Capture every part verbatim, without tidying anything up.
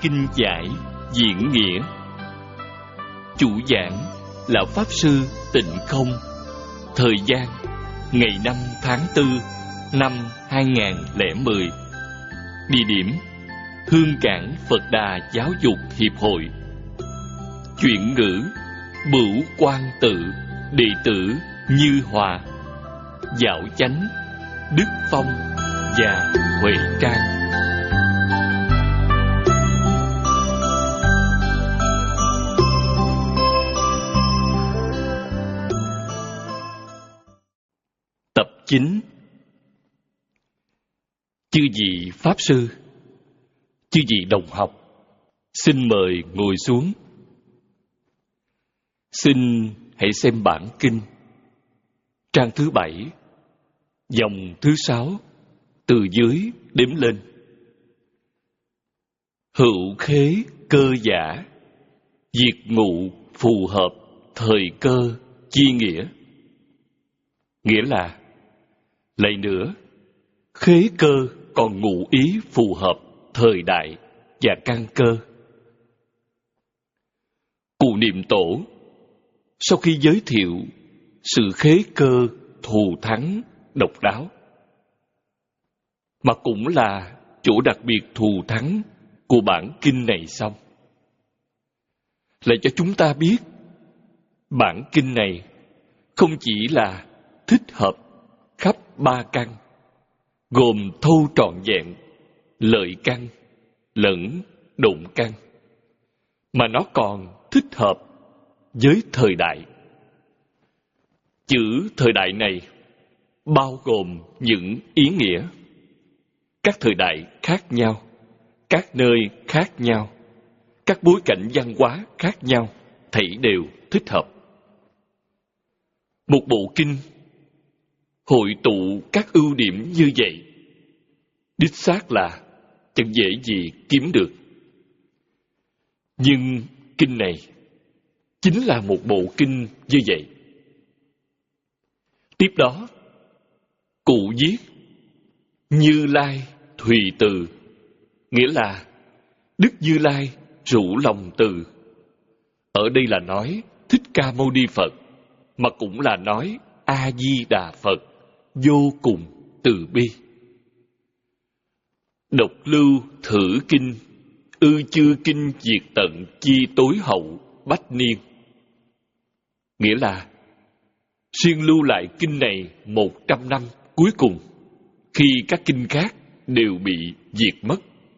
kinh giải diễn nghĩa. Chủ giảng là Pháp Sư Tịnh Không. Thời gian ngày năm tháng tư năm hai nghìn lẻ mười. Địa điểm Hương Cảng Phật Đà Giáo dục Hiệp hội. Chuyển ngữ Bửu Quan Tự, đệ tử Như Hòa, Dạo Chánh, Đức Phong và Huệ Trang. Tập chín. Chư vị Pháp Sư, chư vị đồng học, xin mời ngồi xuống. Xin hãy xem bản kinh, trang thứ bảy, dòng thứ sáu, từ dưới đếm lên. Hữu khế cơ giả, diệt ngụ phù hợp thời cơ chi nghĩa. Nghĩa là, lại nữa, khế cơ còn ngụ ý phù hợp thời đại và căn cơ. Cụ Niệm Tổ sau khi giới thiệu sự khế cơ thù thắng độc đáo, mà cũng là chỗ đặc biệt thù thắng của bản kinh này xong, lại cho chúng ta biết bản kinh này không chỉ là thích hợp khắp ba căn, gồm thâu trọn vẹn lợi căn lẫn động căn, mà nó còn thích hợp với thời đại. Chữ thời đại này bao gồm những ý nghĩa. Các thời đại khác nhau, các nơi khác nhau, các bối cảnh văn hóa khác nhau, thảy đều thích hợp. Một bộ kinh hội tụ các ưu điểm như vậy, đích xác là chẳng dễ gì kiếm được. Nhưng kinh này chính là một bộ kinh như vậy. Tiếp đó, cụ viết Như Lai Thùy Từ, nghĩa là Đức Như Lai rủ lòng từ. Ở đây là nói Thích Ca Mâu Ni Phật, mà cũng là nói A Di Đà Phật vô cùng từ bi. Độc lưu thử kinh, ư chư kinh diệt tận chi tối hậu bách niên. Nghĩa là xuyên lưu lại kinh này một trăm năm cuối cùng, khi các kinh khác đều bị diệt mất.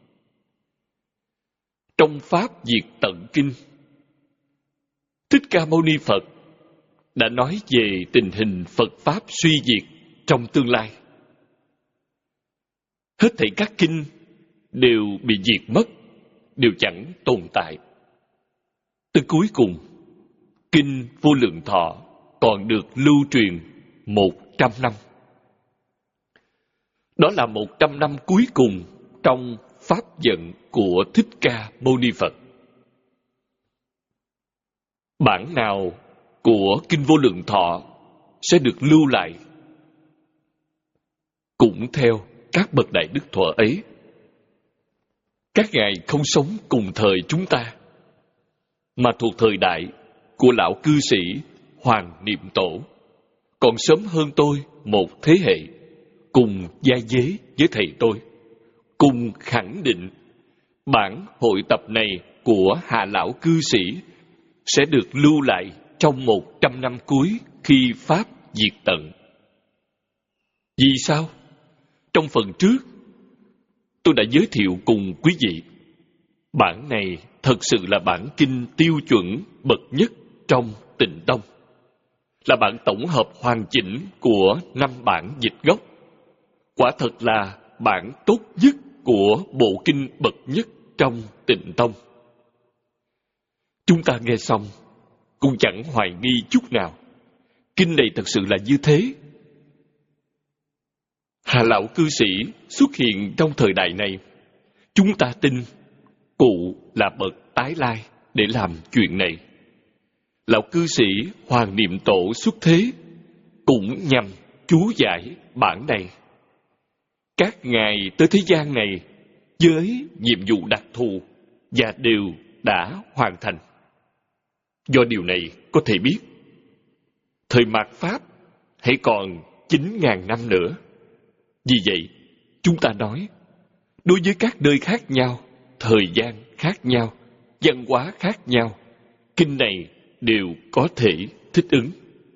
Trong Pháp diệt tận kinh, Thích Ca Mâu Ni Phật đã nói về tình hình Phật Pháp suy diệt trong tương lai. Hết thảy các kinh đều bị diệt mất, đều chẳng tồn tại. Từ cuối cùng, kinh Vô Lượng Thọ còn được lưu truyền một trăm năm. Đó là một trăm năm cuối cùng trong Pháp vận của Thích Ca Mâu Ni Phật. Bản nào của kinh Vô Lượng Thọ sẽ được lưu lại cũng theo các bậc đại đức thuở ấy. Các ngài không sống cùng thời chúng ta, mà thuộc thời đại của lão cư sĩ Hoàng Niệm Tổ, còn sớm hơn tôi một thế hệ, cùng gia dế với thầy tôi, cùng khẳng định bản hội tập này của Hạ Lão cư sĩ sẽ được lưu lại trong một trăm năm cuối khi Pháp diệt tận. Vì sao? Trong phần trước, tôi đã giới thiệu cùng quý vị, bản này thật sự là bản kinh tiêu chuẩn bậc nhất trong Tịnh Tông, là bản tổng hợp hoàn chỉnh của năm bản dịch gốc. Quả thật là bản tốt nhất của bộ kinh bậc nhất trong Tịnh Tông. Chúng ta nghe xong cũng chẳng hoài nghi chút nào, kinh này thật sự là như thế. Hà Lão cư sĩ xuất hiện trong thời đại này, chúng ta tin cụ là bậc tái lai để làm chuyện này. Lão cư sĩ Hoàng Niệm Tổ xuất thế cũng nhằm chú giải bản này. Các ngài tới thế gian này với nhiệm vụ đặc thù và đều đã hoàn thành. Do điều này có thể biết, thời mạt Pháp hãy còn chín ngàn năm nữa. Vì vậy, chúng ta nói, đối với các nơi khác nhau, thời gian khác nhau, văn hóa khác nhau, kinh này đều có thể thích ứng.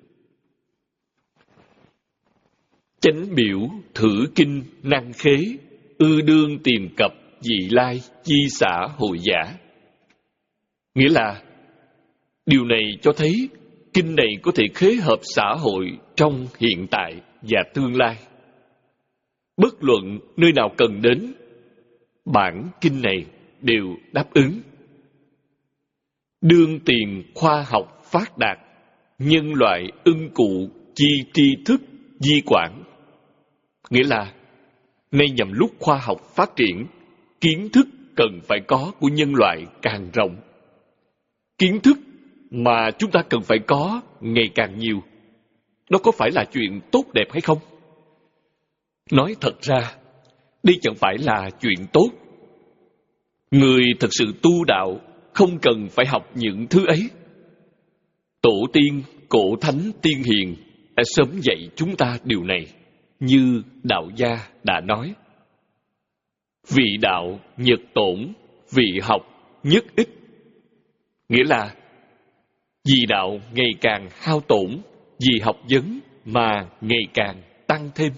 Chánh biểu thử kinh năng khế, ư đương tìm cập vị lai chi xã hội giả. Nghĩa là, điều này cho thấy kinh này có thể khế hợp xã hội trong hiện tại và tương lai. Bất luận nơi nào cần đến, bản kinh này đều đáp ứng. Đương tiền khoa học phát đạt, nhân loại ưng cụ chi tri thức di quản. Nghĩa là, nay nhằm lúc khoa học phát triển, kiến thức cần phải có của nhân loại càng rộng. Kiến thức mà chúng ta cần phải có ngày càng nhiều. Đó có phải là chuyện tốt đẹp hay không? Nói thật ra, đây chẳng phải là chuyện tốt. Người thật sự tu đạo không cần phải học những thứ ấy. Tổ tiên, cổ thánh, tiên hiền đã sớm dạy chúng ta điều này, như đạo gia đã nói. Vị đạo nhật tổn, vị học nhất ích. Nghĩa là, vì đạo ngày càng hao tổn, vì học vấn mà ngày càng tăng thêm.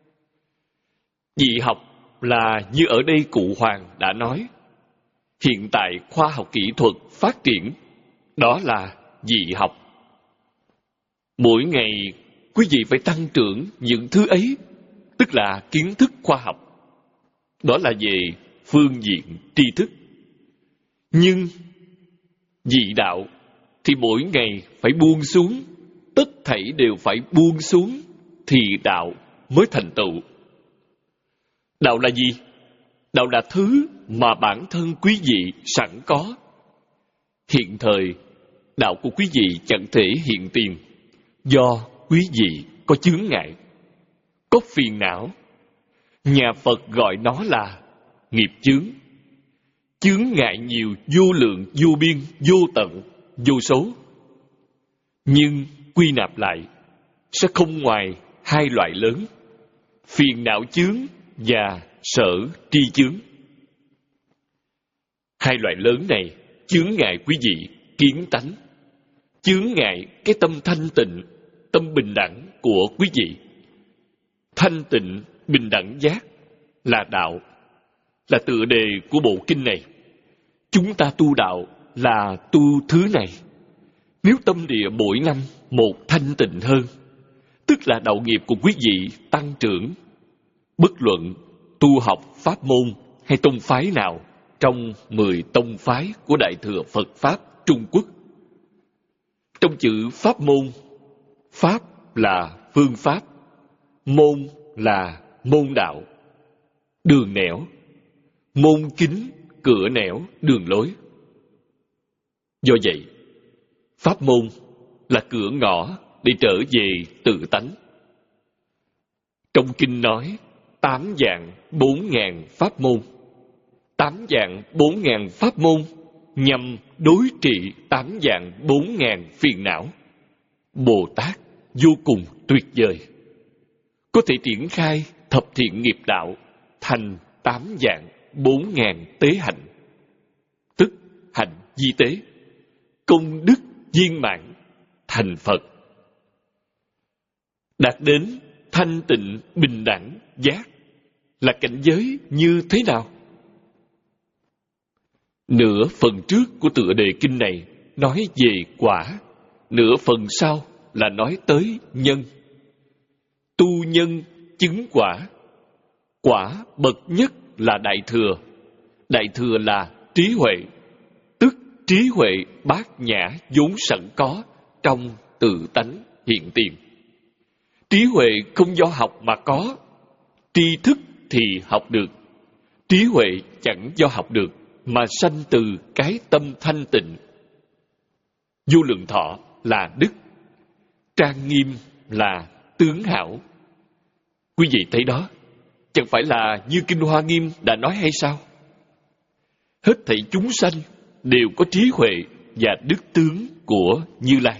Vị học là như ở đây Cụ Hoàng đã nói, hiện tại khoa học kỹ thuật phát triển, đó là vị học. Mỗi ngày quý vị phải tăng trưởng những thứ ấy, tức là kiến thức khoa học. Đó là về phương diện tri thức. Nhưng vị đạo thì mỗi ngày phải buông xuống, tất thảy đều phải buông xuống thì đạo mới thành tựu. Đạo là gì? Đạo là thứ mà bản thân quý vị sẵn có. Hiện thời, đạo của quý vị chẳng thể hiện tiền, do quý vị có chướng ngại, có phiền não. Nhà Phật gọi nó là nghiệp chướng. Chướng ngại nhiều, vô lượng, vô biên, vô tận, vô số. Nhưng quy nạp lại, sẽ không ngoài hai loại lớn: phiền não chướng và sở tri chướng. Hai loại lớn này chướng ngại quý vị kiến tánh, chướng ngại cái tâm thanh tịnh, tâm bình đẳng của quý vị. Thanh tịnh, bình đẳng giác là đạo, là tựa đề của bộ kinh này. Chúng ta tu đạo là tu thứ này. Nếu tâm địa mỗi năm một thanh tịnh hơn, tức là đạo nghiệp của quý vị tăng trưởng. Bất luận tu học pháp môn hay tông phái nào trong mười tông phái của Đại Thừa Phật Pháp Trung Quốc. Trong chữ pháp môn, pháp là phương pháp, môn là môn đạo, đường nẻo, môn kính, cửa nẻo, đường lối. Do vậy, pháp môn là cửa ngõ để trở về tự tánh. Trong kinh nói tám vạn bốn ngàn pháp môn. Tám vạn bốn ngàn pháp môn nhằm đối trị tám vạn bốn ngàn phiền não. Bồ Tát vô cùng tuyệt vời, có thể triển khai thập thiện nghiệp đạo thành tám vạn bốn ngàn tế hạnh, tức hạnh di tế, công đức viên mãn, thành Phật. Đạt đến thanh tịnh bình đẳng giác là cảnh giới như thế nào? Nửa phần trước của tựa đề kinh này nói về quả, nửa phần sau là nói tới nhân. Tu nhân chứng quả. Quả bậc nhất là đại thừa. Đại thừa là trí huệ, tức trí huệ bát nhã vốn sẵn có trong tự tánh hiện tiền. Trí huệ không do học mà có, tri thức thì học được. Trí huệ chẳng do học được mà sanh từ cái tâm thanh tịnh. Vô lượng thọ là đức, trang nghiêm là tướng hảo. Quý vị thấy đó, chẳng phải là như Kinh Hoa Nghiêm đã nói hay sao? hết thảy chúng sanh đều có trí huệ và đức tướng của Như Lai.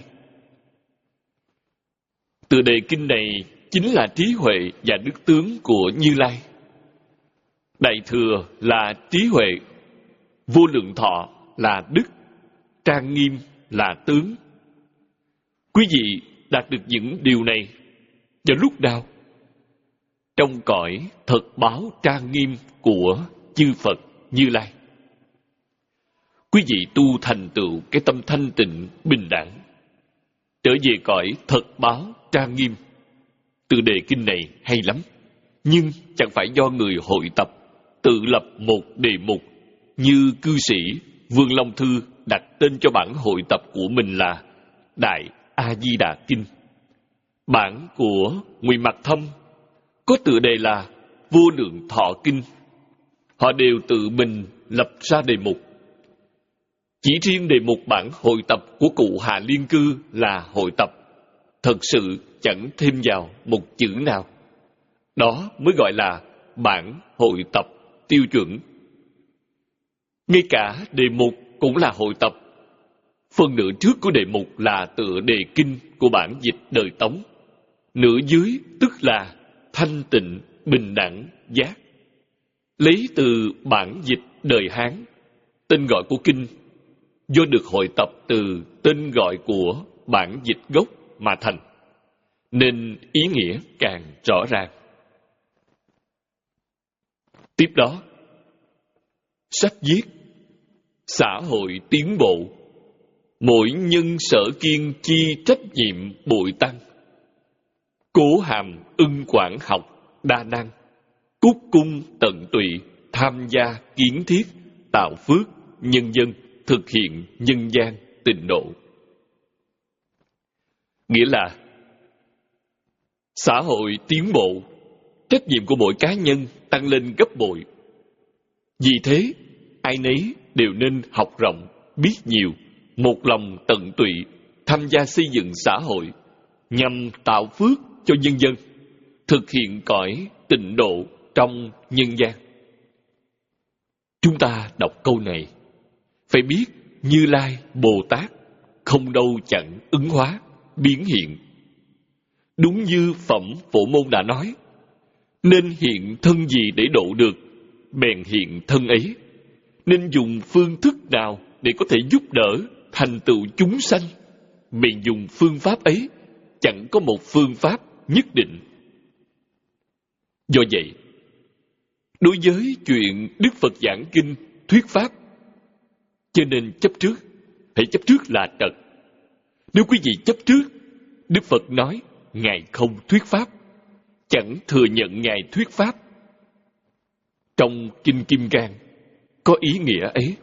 Tựa đề kinh này chính là trí huệ và đức tướng của Như Lai. Đại thừa là trí huệ, vô lượng thọ là đức, trang nghiêm là tướng. Quý vị đạt được những điều này vào lúc nào? Trong cõi thật báo trang nghiêm của chư Phật Như Lai. Quý vị tu thành tựu cái tâm thanh tịnh, bình đẳng, trở về cõi thật báo trang nghiêm. Tựa đề kinh này hay lắm, nhưng chẳng phải do người hội tập tự lập một đề mục như cư sĩ Vương Long Thư đặt tên cho bản hội tập của mình là Đại A Di Đà Kinh. Bản của Ngụy Mặc Thâm có tựa đề là Vô Lượng Thọ Kinh. Họ đều tự mình lập ra đề mục. Chỉ riêng đề mục bản hội tập của cụ Hà Liên Cư là hội tập, thật sự chẳng thêm vào một chữ nào. Đó mới gọi là bản hội tập tiêu chuẩn. Ngay cả đề mục cũng là hội tập. Phần nửa trước của đề mục là tựa đề kinh của bản dịch đời Tống. Nửa dưới tức là thanh tịnh, bình đẳng, giác. Lấy từ bản dịch đời Hán, tên gọi của kinh, do được hội tập từ tên gọi của bản dịch gốc mà thành, nên ý nghĩa càng rõ ràng. Tiếp đó, sách viết xã hội tiến bộ, mỗi nhân sở kiên chi trách nhiệm bội tăng, cố hàm ưng quản học đa năng, cúc cung tận tụy tham gia kiến thiết, tạo phước nhân dân, thực hiện nhân gian tịnh độ. Nghĩa là xã hội tiến bộ, trách nhiệm của mỗi cá nhân tăng lên gấp bội. Vì thế, ai nấy đều nên học rộng, biết nhiều, một lòng tận tụy, tham gia xây dựng xã hội, nhằm tạo phước cho nhân dân, thực hiện cõi tịnh độ trong nhân gian. Chúng ta đọc câu này, phải biết Như Lai Bồ Tát không đâu chẳng ứng hóa, biến hiện. Đúng như Phẩm Phổ Môn đã nói, nên hiện thân gì để độ được, bèn hiện thân ấy. Nên dùng phương thức nào để có thể giúp đỡ thành tựu chúng sanh, bèn dùng phương pháp ấy, chẳng có một phương pháp nhất định. Do vậy, đối với chuyện Đức Phật giảng kinh, thuyết pháp, cho nên chấp trước, hãy chấp trước là trật. Nếu quý vị chấp trước, Đức Phật nói Ngài không thuyết pháp, chẳng thừa nhận Ngài thuyết pháp. Trong Kinh Kim Cang có ý nghĩa ấy.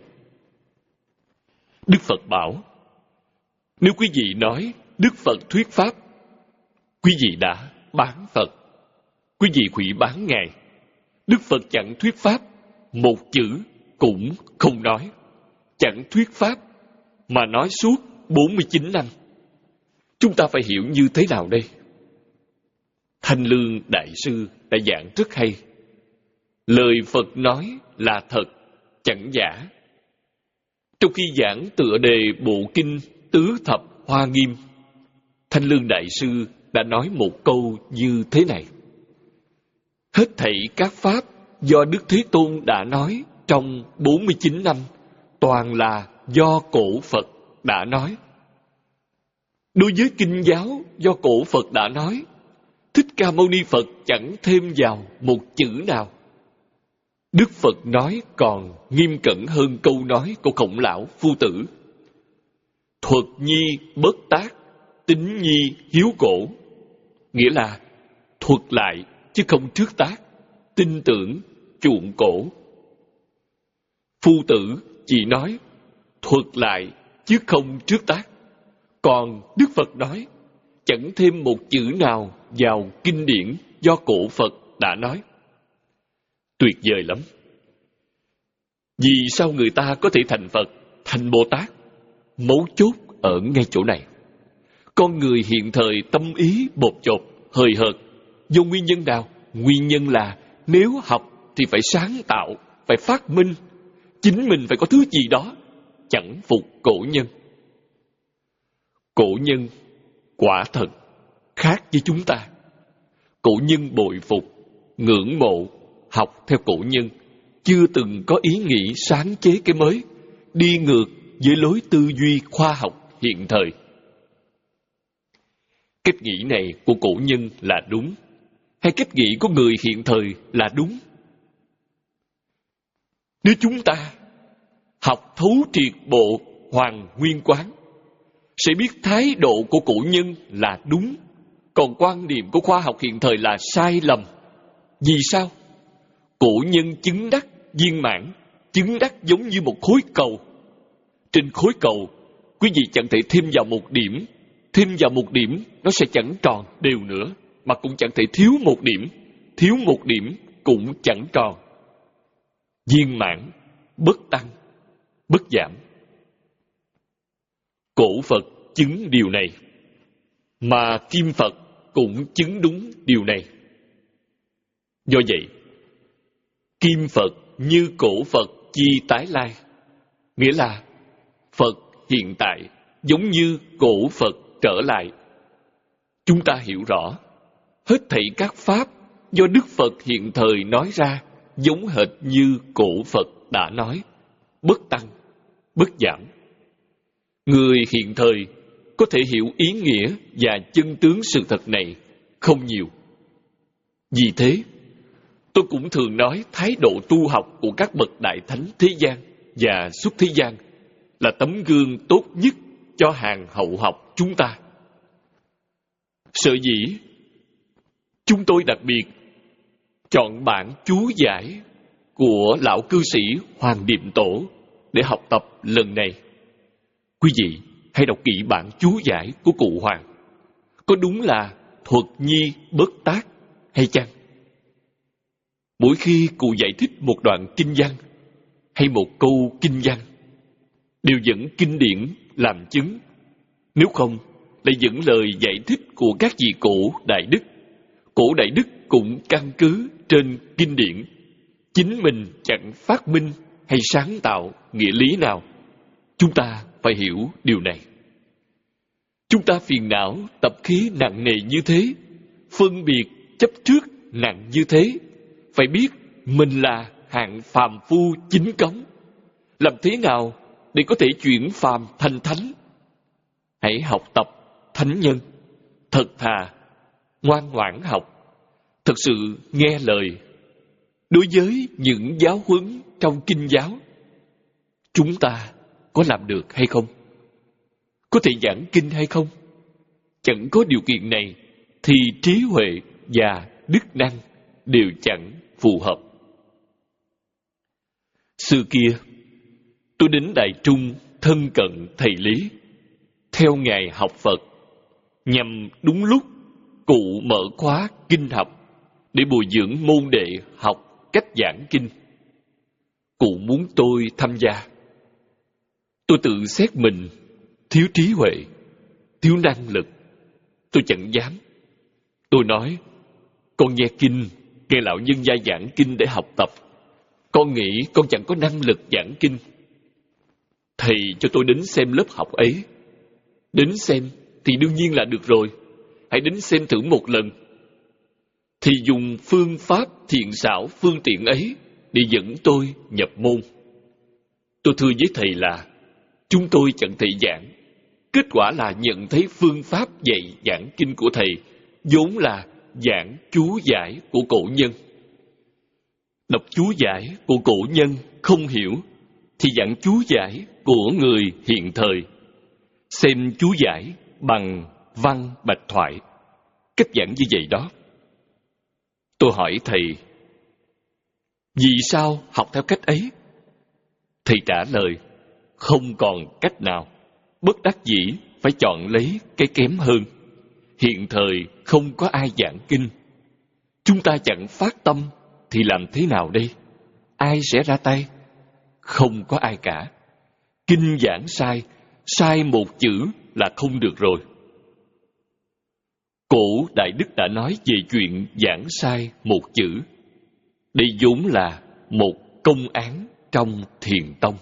Đức Phật bảo, nếu quý vị nói Đức Phật thuyết pháp, quý vị đã bán Phật, quý vị hủy bán Ngài. Đức Phật chẳng thuyết pháp, một chữ cũng không nói. Chẳng thuyết pháp, mà nói suốt bốn mươi chín năm. Chúng ta phải hiểu như thế nào đây? Thanh Lương Đại Sư đã giảng rất hay. Lời Phật nói là thật, chẳng giả. Trong khi giảng tựa đề bộ kinh Tứ Thập Hoa Nghiêm, Thanh Lương Đại Sư đã nói một câu như thế này: hết thảy các pháp do Đức Thế Tôn đã nói trong bốn mươi chín năm, toàn là do cổ Phật đã nói. Đối với kinh giáo do cổ Phật đã nói, Thích Ca Mâu Ni Phật chẳng thêm vào một chữ nào. Đức Phật nói còn nghiêm cẩn hơn câu nói của Khổng Lão Phu Tử: thuật nhi bất tác, tín nhi hiếu cổ. Nghĩa là thuật lại chứ không trước tác, tin tưởng chuộng cổ. Phu Tử chỉ nói thuật lại chứ không trước tác. Còn Đức Phật nói chẳng thêm một chữ nào vào kinh điển do cổ Phật đã nói. Tuyệt vời lắm. Vì sao người ta có thể thành Phật, thành Bồ Tát? Mấu chốt ở ngay chỗ này. Con người hiện thời tâm ý bột chột, hời hợt. Do nguyên nhân nào? Nguyên nhân là nếu học thì phải sáng tạo, phải phát minh, chính mình phải có thứ gì đó, chẳng phục cổ nhân. Cổ nhân quả thật khác với chúng ta. Cổ nhân bội phục, ngưỡng mộ, học theo cổ nhân, chưa từng có ý nghĩ sáng chế cái mới, đi ngược với lối tư duy khoa học hiện thời. Cách nghĩ này của cổ nhân là đúng, hay cách nghĩ của người hiện thời là đúng? Nếu chúng ta học thấu triệt bộ Hoàng Nguyên Quán, sẽ biết thái độ của cổ nhân là đúng, còn quan điểm của khoa học hiện thời là sai lầm. Vì sao? Cổ nhân chứng đắc viên mãn, chứng đắc giống như một khối cầu. Trên khối cầu, quý vị chẳng thể thêm vào một điểm, thêm vào một điểm nó sẽ chẳng tròn đều nữa, mà cũng chẳng thể thiếu một điểm, thiếu một điểm cũng chẳng tròn. Viên mãn, bất tăng, bất giảm. Cổ Phật chứng điều này, mà Kim Phật cũng chứng đúng điều này. Do vậy, Kim Phật như cổ Phật chi tái lai, nghĩa là Phật hiện tại giống như cổ Phật trở lại. Chúng ta hiểu rõ, hết thảy các pháp do Đức Phật hiện thời nói ra giống hệt như cổ Phật đã nói, bất tăng, bất giảm. Người hiện thời có thể hiểu ý nghĩa và chân tướng sự thật này không nhiều. Vì thế, tôi cũng thường nói thái độ tu học của các bậc đại thánh thế gian và xuất thế gian là tấm gương tốt nhất cho hàng hậu học chúng ta. Sở dĩ chúng tôi đặc biệt chọn bản chú giải của lão cư sĩ Hoàng Niệm Tổ để học tập lần này. Quý vị hãy đọc kỹ bản chú giải của cụ Hoàng. Có đúng là thuật nhi bất tác hay chăng? Mỗi khi cụ giải thích một đoạn kinh văn hay một câu kinh văn, đều dẫn kinh điển làm chứng. Nếu không, lại dẫn lời giải thích của các vị cổ đại đức. Cổ đại đức cũng căn cứ trên kinh điển. Chính mình chẳng phát minh hay sáng tạo nghĩa lý nào. Chúng ta phải hiểu điều này. Chúng ta phiền não, tập khí nặng nề như thế, phân biệt, chấp trước nặng như thế, phải biết mình là hạng phàm phu chính cống. Làm thế nào để có thể chuyển phàm thành thánh? Hãy học tập thánh nhân, thật thà, ngoan ngoãn học, thật sự nghe lời. Đối với những giáo huấn trong kinh giáo, chúng ta có làm được hay không? Có thể giảng kinh hay không? Chẳng có điều kiện này thì trí huệ và đức năng đều chẳng phù hợp. Xưa kia, tôi đến Đại Trung thân cận thầy Lý, theo Ngài học Phật, nhằm đúng lúc cụ mở khóa kinh học để bồi dưỡng môn đệ học cách giảng kinh. Cụ muốn tôi tham gia. Tôi tự xét mình thiếu trí huệ, thiếu năng lực. Tôi chẳng dám. Tôi nói, con nghe kinh, nghe lão nhân gia giảng kinh để học tập. Con nghĩ con chẳng có năng lực giảng kinh. Thầy cho tôi đến xem lớp học ấy. Đến xem thì đương nhiên là được rồi. Hãy đến xem thử một lần. Thì dùng phương pháp thiện xảo phương tiện ấy để dẫn tôi nhập môn. Tôi thưa với thầy là chúng tôi chẳng thể giảng. Kết quả là nhận thấy phương pháp dạy giảng kinh của thầy vốn là giảng chú giải của cổ nhân. Đọc chú giải của cổ nhân không hiểu thì giảng chú giải của người hiện thời. Xem chú giải bằng văn bạch thoại. Cách giảng như vậy đó. Tôi hỏi thầy, vì sao học theo cách ấy? Thầy trả lời, không còn cách nào. Bất đắc dĩ phải chọn lấy cái kém hơn. Hiện thời không có ai giảng kinh. Chúng ta chẳng phát tâm thì làm thế nào đây? Ai sẽ ra tay? Không có ai cả. Kinh giảng sai, sai một chữ là không được rồi. Cổ Đại Đức đã nói về chuyện giảng sai một chữ. Đây vốn là một công án trong Thiền Tông.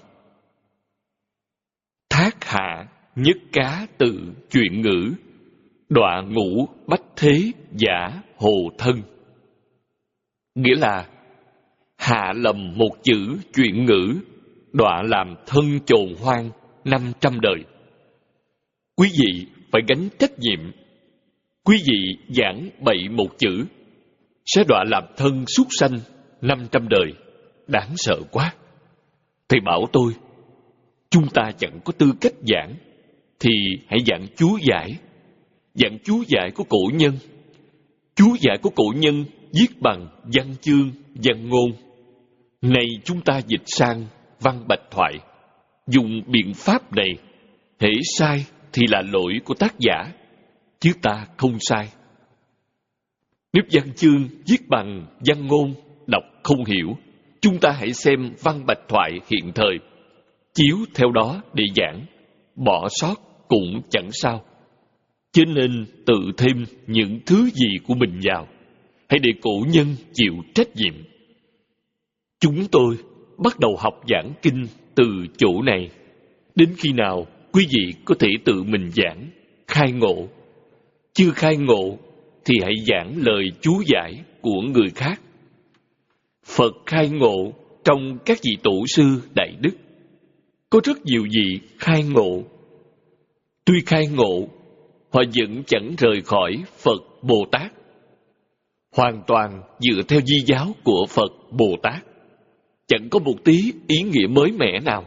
Thác hạ nhất cá tự chuyện ngữ, đọa ngũ bách thế giả hồ thân. Nghĩa là hạ lầm một chữ chuyện ngữ, đọa làm thân chồn hoang năm trăm đời. Quý vị phải gánh trách nhiệm. Quý vị giảng bậy một chữ sẽ đọa làm thân súc sanh năm trăm đời. Đáng sợ quá. Thầy bảo tôi, chúng ta chẳng có tư cách giảng, thì hãy giảng chú giải. Giảng chú giải của cổ nhân. Chú giải của cổ nhân viết bằng văn chương, văn ngôn. Này chúng ta dịch sang văn bạch thoại. Dùng biện pháp này, hễ sai thì là lỗi của tác giả, chứ ta không sai. Nếu văn chương viết bằng văn ngôn, đọc không hiểu, chúng ta hãy xem văn bạch thoại hiện thời, chiếu theo đó để giảng, bỏ sót cũng chẳng sao. Cho nên tự thêm những thứ gì của mình vào, hãy để cổ nhân chịu trách nhiệm. Chúng tôi bắt đầu học giảng kinh từ chỗ này. Đến khi nào quý vị có thể tự mình giảng, khai ngộ. Chưa khai ngộ thì hãy giảng lời chú giải của người khác. Phật khai ngộ trong các vị tổ sư đại đức. Có rất nhiều vị khai ngộ. Tuy khai ngộ, họ vẫn chẳng rời khỏi Phật Bồ Tát. Hoàn toàn dựa theo di giáo của Phật Bồ Tát. Chẳng có một tí ý nghĩa mới mẻ nào.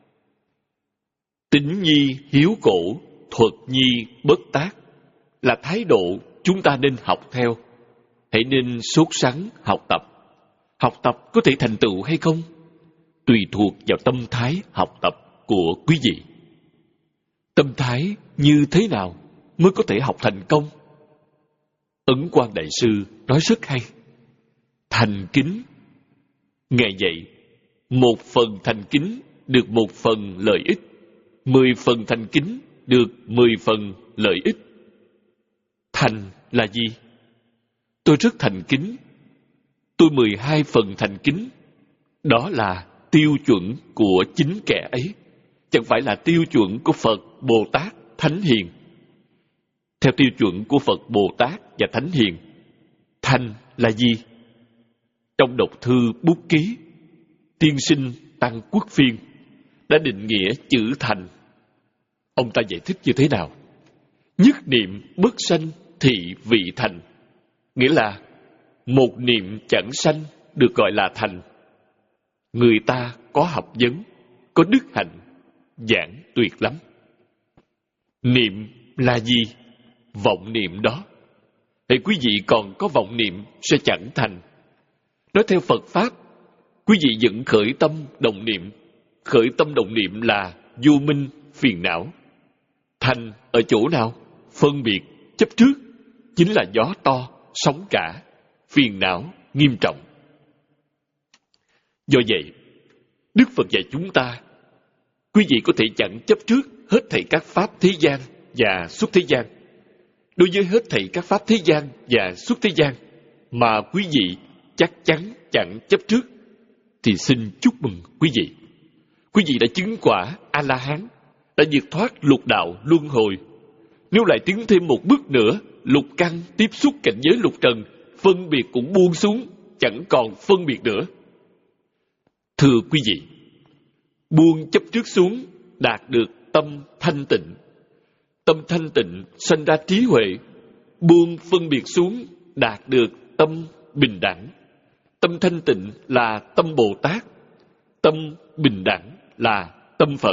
Tín nhi hiếu cổ, thuật nhi bất tác là thái độ chúng ta nên học theo. Hãy nên sốt sắng học tập. Học tập có thể thành tựu hay không, tùy thuộc vào tâm thái học tập của quý vị. Tâm thái như thế nào mới có thể học thành công? Ấn Quang Đại Sư nói rất hay. Thành kính. Ngài dạy, một phần thành kính được một phần lợi ích, mười phần thành kính được mười phần lợi ích. Thành là gì? Tôi rất thành kính. Tôi mười hai phần thành kính. Đó là tiêu chuẩn của chính kẻ ấy, chẳng phải là tiêu chuẩn của Phật, Bồ Tát, Thánh Hiền. Theo tiêu chuẩn của Phật, Bồ Tát và Thánh Hiền, thành là gì? Trong độc thư bút ký, tiên sinh Tăng Quốc Phiên đã định nghĩa chữ thành. Ông ta giải thích như thế nào? Nhất niệm bất sanh thị vị thành. Nghĩa là một niệm chẳng sanh được gọi là thành. Người ta có học vấn, có đức hạnh, giảng tuyệt lắm. Niệm là gì? Vọng niệm đó. Hãy quý vị còn có vọng niệm sẽ chẳng thành. Nói theo Phật Pháp, quý vị vẫn khởi tâm đồng niệm. Khởi tâm đồng niệm là vô minh, phiền não. Thành ở chỗ nào? Phân biệt, chấp trước, chính là gió to, sóng cả, phiền não, nghiêm trọng. Do vậy, Đức Phật dạy chúng ta, quý vị có thể chẳng chấp trước hết thảy các pháp thế gian và xuất thế gian. Đối với hết thảy các pháp thế gian và xuất thế gian mà quý vị chắc chắn chẳng chấp trước, thì xin chúc mừng quý vị. Quý vị đã chứng quả A-la-hán, đã diệt thoát lục đạo luân hồi. Nếu lại tiến thêm một bước nữa, lục căn tiếp xúc cảnh giới lục trần, phân biệt cũng buông xuống, chẳng còn phân biệt nữa. Thưa quý vị, buông chấp trước xuống, đạt được tâm thanh tịnh. Tâm thanh tịnh sanh ra trí huệ. Buông phân biệt xuống, đạt được tâm bình đẳng. Tâm thanh tịnh là tâm Bồ Tát. Tâm bình đẳng là tâm Phật.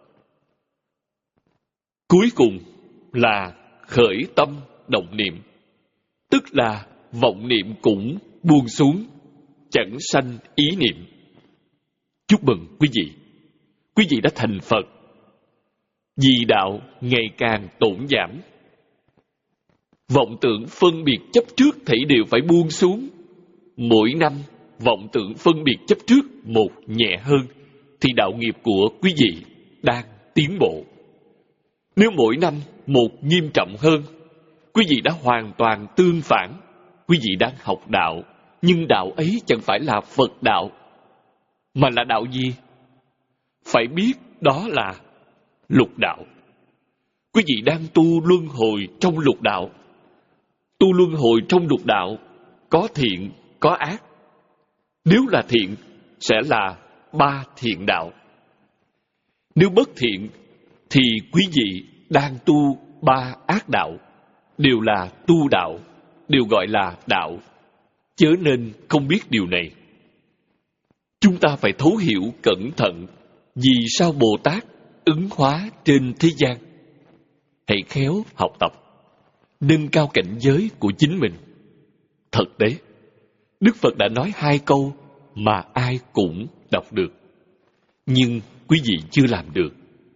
Cuối cùng là khởi tâm động niệm, tức là vọng niệm cũng buông xuống, chẳng sanh ý niệm. Chúc mừng quý vị. Quý vị đã thành Phật. Vì đạo ngày càng tổn giảm. Vọng tưởng phân biệt chấp trước thảy đều phải buông xuống. Mỗi năm vọng tưởng phân biệt chấp trước một nhẹ hơn, thì đạo nghiệp của quý vị đang tiến bộ. Nếu mỗi năm một nghiêm trọng hơn, quý vị đã hoàn toàn tương phản. Quý vị đang học đạo, nhưng đạo ấy chẳng phải là Phật đạo. Mà là đạo gì? Phải biết đó là lục đạo. Quý vị đang tu luân hồi trong lục đạo. Tu luân hồi trong lục đạo có thiện, có ác. Nếu là thiện, sẽ là ba thiện đạo. Nếu bất thiện, thì quý vị đang tu ba ác đạo. Đều là tu đạo, đều gọi là đạo. Chớ nên không biết điều này. Chúng ta phải thấu hiểu cẩn thận vì sao Bồ Tát ứng hóa trên thế gian. Hãy khéo học tập, nâng cao cảnh giới của chính mình. Thật đấy, Đức Phật đã nói hai câu mà ai cũng đọc được, nhưng quý vị chưa làm được.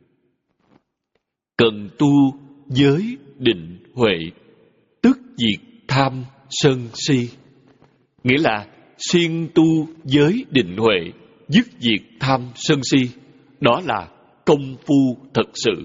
Cần tu giới định huệ, tức diệt tham sân si. Nghĩa là siêng tu giới định huệ, dứt diệt tham sân si. Đó là công phu thật sự.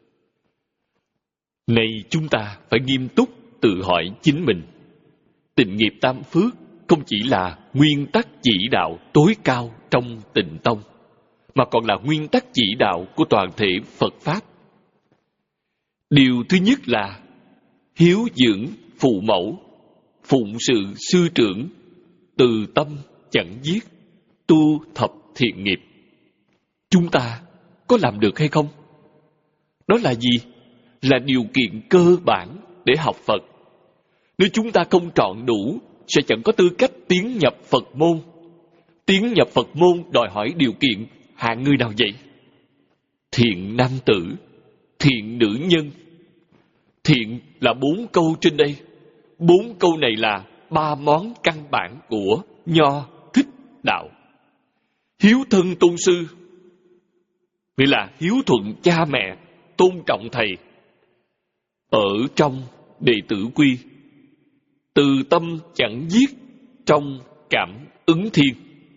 Này chúng ta phải nghiêm túc tự hỏi chính mình. Tịnh nghiệp tam phước không chỉ là nguyên tắc chỉ đạo tối cao trong Tịnh Tông, mà còn là nguyên tắc chỉ đạo của toàn thể Phật Pháp. Điều thứ nhất là hiếu dưỡng phụ mẫu, phụng sự sư trưởng, từ tâm chẳng giết, tu thập thiện nghiệp. Chúng ta có làm được hay không? Đó là gì? Là điều kiện cơ bản để học Phật. Nếu chúng ta không trọn đủ, sẽ chẳng có tư cách tiến nhập Phật môn. Tiến nhập Phật môn đòi hỏi điều kiện hạng người nào vậy? Thiện nam tử, thiện nữ nhân. Thiện là bốn câu trên đây. Bốn câu này là ba món căn bản của Nho Thích Đạo. Hiếu thân tôn sư, nghĩa là hiếu thuận cha mẹ, tôn trọng thầy. Ở trong đệ tử quy, từ tâm chẳng giết, trong cảm ứng thiên.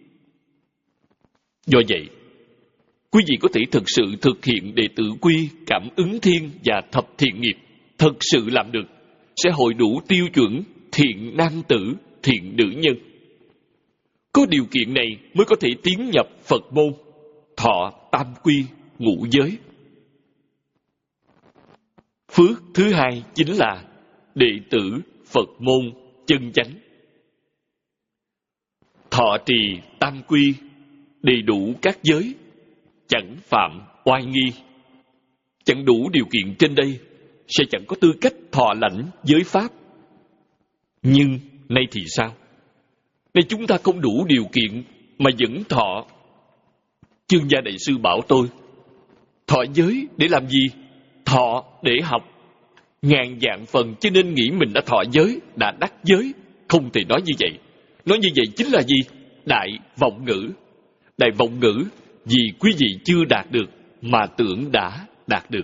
Do vậy, quý vị có thể thực sự thực hiện đệ tử quy, cảm ứng thiên và thập thiện nghiệp, thật sự làm được, sẽ hội đủ tiêu chuẩn thiện nam tử, thiện nữ nhân. Có điều kiện này mới có thể tiến nhập Phật môn, thọ tam quy, ngũ giới. Phước thứ hai chính là đệ tử Phật môn chân chánh. Thọ trì tam quy, đầy đủ các giới, chẳng phạm oai nghi. Chẳng đủ điều kiện trên đây, sẽ chẳng có tư cách thọ lãnh giới pháp. Nhưng nay thì sao? Nay chúng ta không đủ điều kiện mà vẫn thọ. Chương gia đại sư bảo tôi, thọ giới để làm gì? Thọ để học. Ngàn vạn phần cho nên nghĩ mình đã thọ giới, đã đắc giới. Không thể nói như vậy. Nói như vậy chính là gì? Đại vọng ngữ. Đại vọng ngữ vì quý vị chưa đạt được mà tưởng đã đạt được.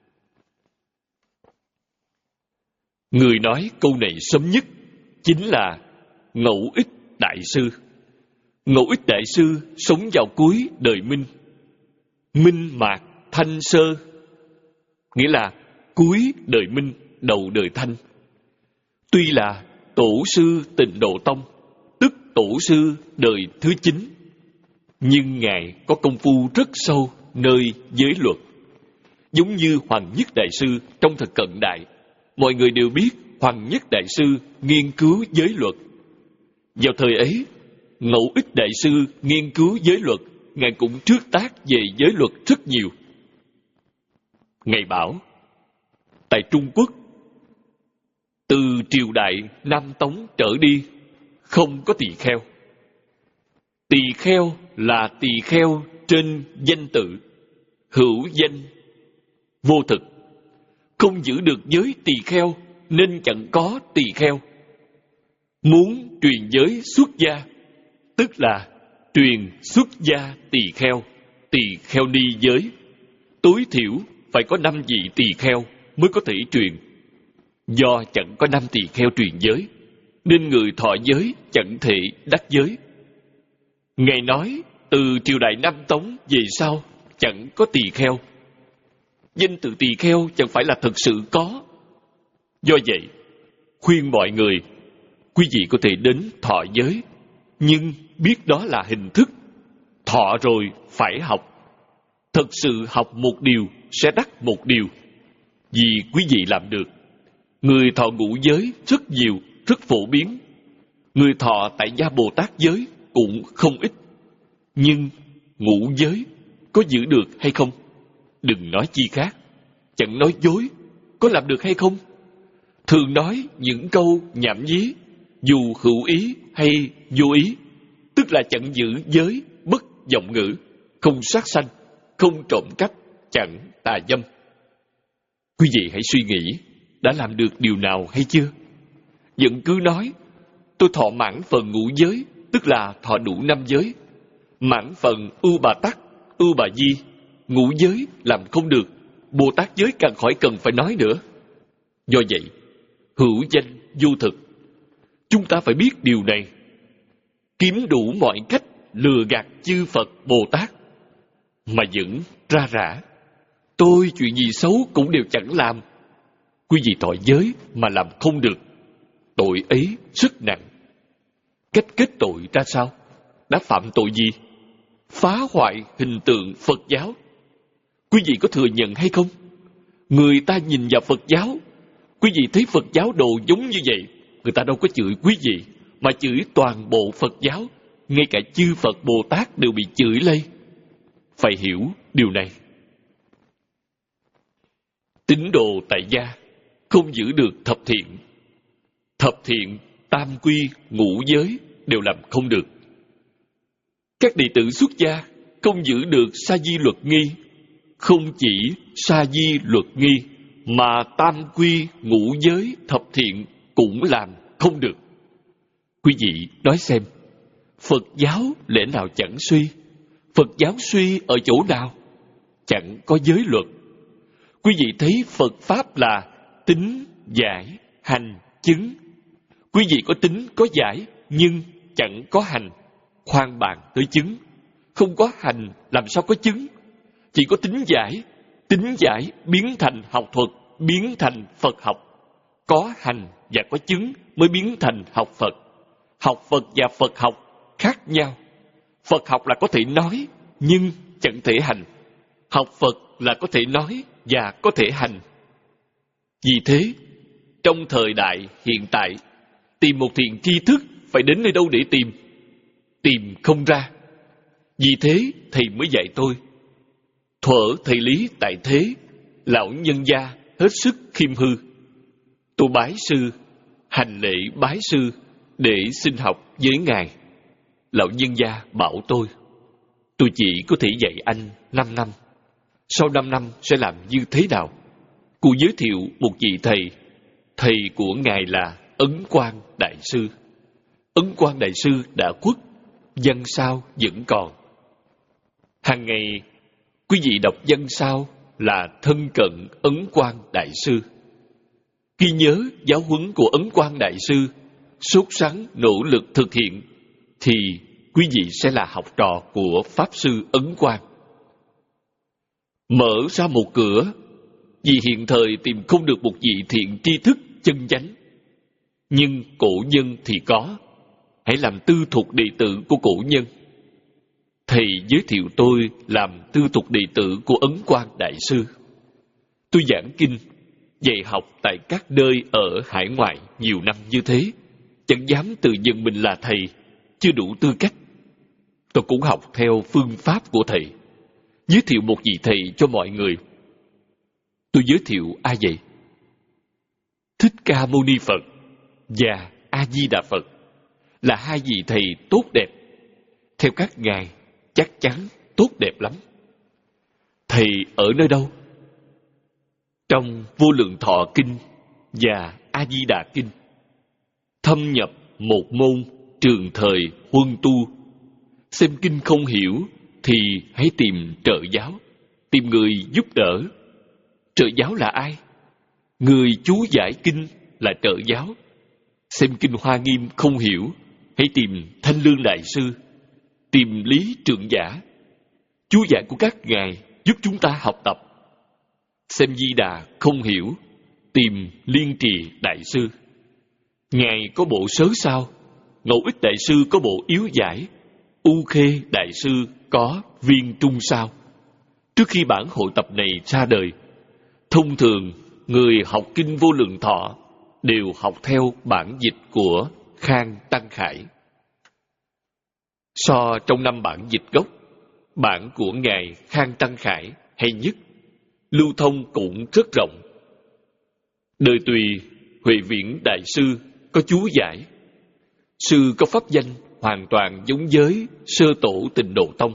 Người nói câu này sớm nhất chính là Ngẫu Ích Đại Sư. Ngẫu Ích Đại Sư sống vào cuối đời Minh. Minh Mạc Thanh Sơ, nghĩa là cuối đời Minh, đầu đời Thanh. Tuy là tổ sư Tịnh Độ Tông, tức tổ sư đời thứ chín, nhưng Ngài có công phu rất sâu nơi giới luật. Giống như Hoàng Nhất Đại Sư trong thời cận đại, mọi người đều biết Hoàng Nhất Đại Sư nghiên cứu giới luật. Vào thời ấy, Ngẫu Ích Đại Sư nghiên cứu giới luật, Ngài cũng trước tác về giới luật rất nhiều. Ngài bảo, tại Trung Quốc, từ triều đại Nam Tống trở đi, không có tỳ kheo. Tỳ kheo là tỳ kheo trên danh tự, hữu danh, vô thực. Không giữ được giới tỳ kheo nên chẳng có tỳ kheo. Muốn truyền giới xuất gia, tức là truyền xuất gia tỳ kheo, tỳ kheo ni giới. Tối thiểu phải có năm vị tỳ kheo mới có thể truyền. Do chẳng có năm tỳ kheo truyền giới, nên người thọ giới chẳng thể đắc giới. Ngài nói từ triều đại Nam Tống về sau chẳng có tỳ kheo. Danh từ tỳ kheo chẳng phải là thực sự có. Do vậy, khuyên mọi người, quý vị có thể đến thọ giới, nhưng biết đó là hình thức. Thọ rồi phải học. Thật sự học một điều sẽ đắc một điều. Vì quý vị làm được. Người thọ ngũ giới rất nhiều, rất phổ biến. Người thọ tại gia Bồ Tát giới cũng không ít. Nhưng ngũ giới có giữ được hay không? Đừng nói chi khác. Chẳng nói dối, có làm được hay không? Thường nói những câu nhảm nhí, dù hữu ý hay vô ý, tức là chẳng giữ giới, bất vọng ngữ, không sát sanh, không trộm cắp, chẳng tà dâm. Quý vị hãy suy nghĩ, đã làm được điều nào hay chưa? Vẫn cứ nói, tôi thọ mãn phần ngũ giới, tức là thọ đủ năm giới. Mãn phần ưu bà tắc, ưu bà di, ngũ giới làm không được, Bồ Tát giới càng khỏi cần phải nói nữa. Do vậy, hữu danh vô thực. Chúng ta phải biết điều này. Kiếm đủ mọi cách lừa gạt chư Phật Bồ Tát, mà vẫn ra rã. Tôi chuyện gì xấu cũng đều chẳng làm. Quý vị thọ giới mà làm không được, tội ấy rất nặng. Cách kết tội ra sao? Đã phạm tội gì? Phá hoại hình tượng Phật giáo. Quý vị có thừa nhận hay không? Người ta nhìn vào Phật giáo, quý vị thấy Phật giáo đồ giống như vậy, người ta đâu có chửi quý vị, mà chửi toàn bộ Phật giáo. Ngay cả chư Phật Bồ Tát đều bị chửi lây. Phải hiểu điều này. Tín đồ tại gia không giữ được thập thiện. Thập thiện, tam quy, ngũ giới đều làm không được. Các đệ tử xuất gia không giữ được sa di luật nghi. Không chỉ sa di luật nghi, mà tam quy, ngũ giới, thập thiện cũng làm không được. Quý vị nói xem, Phật giáo lẽ nào chẳng suy? Phật giáo suy ở chỗ nào? Chẳng có giới luật. Quý vị thấy Phật Pháp là tính, giải, hành, chứng. Quý vị có tính, có giải, nhưng chẳng có hành. Khoan bàn tới chứng. Không có hành, làm sao có chứng? Chỉ có tính giải. Tính giải biến thành học thuật, biến thành Phật học. Có hành và có chứng mới biến thành học Phật. Học Phật và Phật học khác nhau. Phật học là có thể nói, nhưng chẳng thể hành. Học Phật là có thể nói và có thể hành. Vì thế, trong thời đại hiện tại, tìm một thiện tri thức phải đến nơi đâu để tìm? Tìm không ra. Vì thế, thầy mới dạy tôi. Thuở thầy Lý tại thế, lão nhân gia hết sức khiêm hư. Tôi bái sư, hành lễ bái sư để xin học với ngài. Lão nhân gia bảo tôi, tôi chỉ có thể dạy anh năm năm. Sau năm năm sẽ làm như thế nào? Cô giới thiệu một vị thầy. Thầy của ngài là Ấn Quang Đại Sư. Ấn Quang Đại Sư đã khuất, văn sao vẫn còn. Hàng ngày, quý vị đọc văn sao là thân cận Ấn Quang Đại Sư. Khi nhớ giáo huấn của Ấn Quang Đại Sư, sốt sắng nỗ lực thực hiện, thì quý vị sẽ là học trò của Pháp Sư Ấn Quang. Mở ra một cửa, vì hiện thời tìm không được một vị thiện tri thức chân chánh. Nhưng cổ nhân thì có. Hãy làm tư thục đệ tử của cổ nhân. Thầy giới thiệu tôi làm tư thục đệ tử của Ấn Quang Đại Sư. Tôi giảng kinh, dạy học tại các nơi ở hải ngoại nhiều năm như thế, chẳng dám tự nhận mình là thầy, chưa đủ tư cách. Tôi cũng học theo phương pháp của thầy, giới thiệu một vị thầy cho mọi người. Tôi giới thiệu ai vậy? Thích Ca Mâu Ni Phật và A Di Đà Phật là hai vị thầy tốt đẹp. Theo các ngài, chắc chắn tốt đẹp lắm. Thầy ở nơi đâu? Trong Vô Lượng Thọ Kinh và A Di Đà Kinh. Thâm nhập một môn trường thời huân tu. Xem kinh không hiểu thì hãy tìm trợ giáo, tìm người giúp đỡ. Trợ giáo là ai? Người chú giải kinh là trợ giáo. Xem kinh Hoa Nghiêm không hiểu, hãy tìm Thanh Lương Đại Sư, tìm Lý Trượng Giả. Chú giải của các ngài giúp chúng ta học tập. Xem Di Đà không hiểu, tìm Liên Trì Đại Sư. Ngài có bộ sớ sao? Ngẫu Ích Đại Sư có bộ yếu giải. U Khê Đại Sư có viên trung sao. Trước khi bản hội tập này ra đời, thông thường người học kinh Vô Lượng Thọ đều học theo bản dịch của Khang Tăng Khải. So trong năm bản dịch gốc, bản của Ngài Khang Tăng Khải hay nhất, lưu thông cũng rất rộng. Đời Tùy Huệ Viễn Đại Sư có chú giải, sư có pháp danh hoàn toàn giống với sơ tổ Tịnh Độ Tông.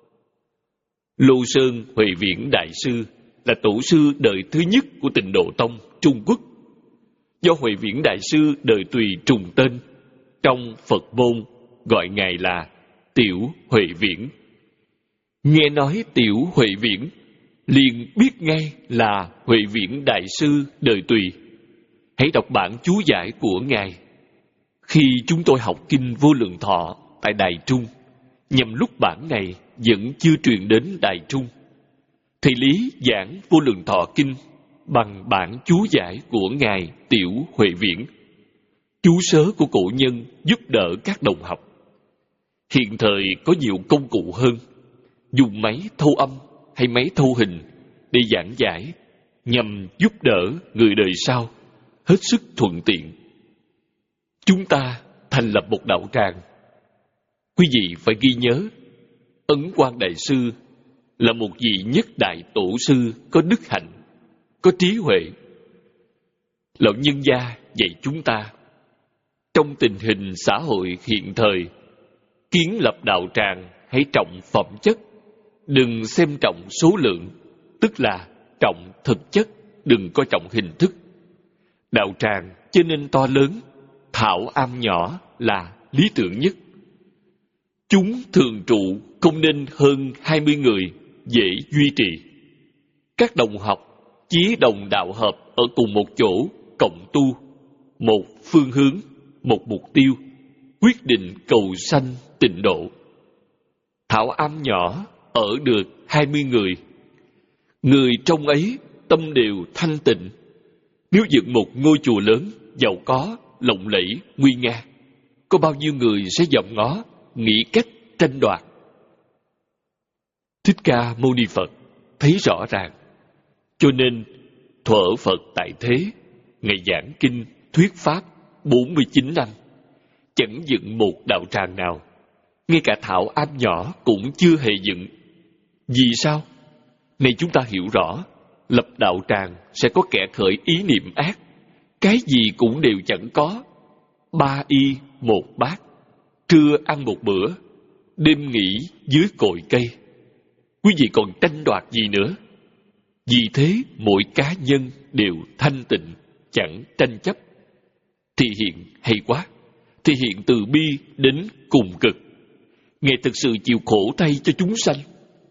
Lô Sơn Huệ Viễn Đại Sư là tổ sư đời thứ nhất của Tịnh Độ Tông Trung Quốc. Do Huệ Viễn Đại Sư đời Tùy trùng tên, trong Phật môn gọi Ngài là Tiểu Huệ Viễn. Nghe nói Tiểu Huệ Viễn, liền biết ngay là Huệ Viễn Đại Sư đời Tùy. Hãy đọc bản chú giải của Ngài. Khi chúng tôi học kinh Vô Lượng Thọ tại Đài Trung, nhằm lúc bản này vẫn chưa truyền đến Đài Trung, thầy Lý giảng Vô Lượng Thọ kinh bằng bản chú giải của Ngài Tiểu Huệ Viễn. Chú sớ của cổ nhân giúp đỡ các đồng học. Hiện thời có nhiều công cụ hơn, dùng máy thâu âm hay máy thâu hình để giảng giải, nhằm giúp đỡ người đời sau hết sức thuận tiện. Chúng ta thành lập một đạo tràng. Quý vị phải ghi nhớ, Ấn Quang Đại Sư là một vị nhất đại tổ sư có đức hạnh, có trí huệ. Lão nhân gia dạy chúng ta, trong tình hình xã hội hiện thời, kiến lập đạo tràng hãy trọng phẩm chất, đừng xem trọng số lượng, tức là trọng thực chất, đừng có trọng hình thức. Đạo tràng cho nên to lớn, thảo am nhỏ là lý tưởng nhất. Chúng thường trụ không nên hơn hai mươi người, dễ duy trì. Các đồng học chí đồng đạo hợp ở cùng một chỗ, cộng tu, một phương hướng, một mục tiêu, quyết định cầu sanh tịnh độ. Thảo am nhỏ ở được hai mươi người. Người trong ấy tâm đều thanh tịnh. Nếu dựng một ngôi chùa lớn, giàu có, lộng lẫy, nguy nga, có bao nhiêu người sẽ dòm ngó, nghĩ cách tranh đoạt. Thích Ca Mâu Ni Phật thấy rõ ràng, cho nên thuở Phật tại thế, Ngài giảng kinh thuyết pháp bốn mươi chín năm, chẳng dựng một đạo tràng nào, ngay cả thảo am nhỏ cũng chưa hề dựng. Vì sao? Này chúng ta hiểu rõ, lập đạo tràng sẽ có kẻ khởi ý niệm ác, cái gì cũng đều chẳng có. Ba y một bát, trưa ăn một bữa, đêm nghỉ dưới cội cây. Quý vị còn tranh đoạt gì nữa? Vì thế mỗi cá nhân đều thanh tịnh, chẳng tranh chấp. Thị hiện hay quá, thị hiện từ bi đến cùng cực. Ngài thực sự chịu khổ thay cho chúng sanh.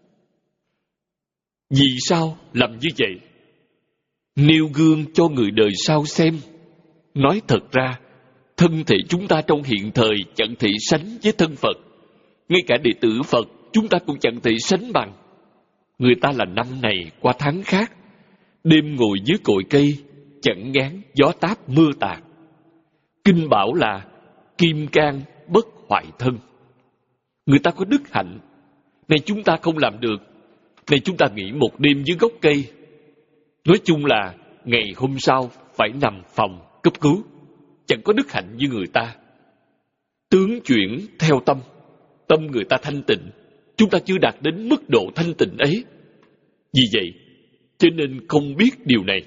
Vì sao làm như vậy? Nêu gương cho người đời sau xem. Nói thật ra, thân thể chúng ta trong hiện thời chẳng thể sánh với thân Phật. Ngay cả đệ tử Phật chúng ta cũng chẳng thể sánh bằng. Người ta là năm này qua tháng khác, đêm ngồi dưới cội cây, chẳng ngán gió táp mưa tạt. Kinh bảo là kim cang bất hoại thân. Người ta có đức hạnh. Này chúng ta không làm được. Này chúng ta nghỉ một đêm dưới gốc cây. Nói chung là ngày hôm sau phải nằm phòng cấp cứu. Chẳng có đức hạnh như người ta. Tướng chuyển theo tâm. Tâm người ta thanh tịnh. Chúng ta chưa đạt đến mức độ thanh tịnh ấy. Vì vậy, cho nên không biết điều này.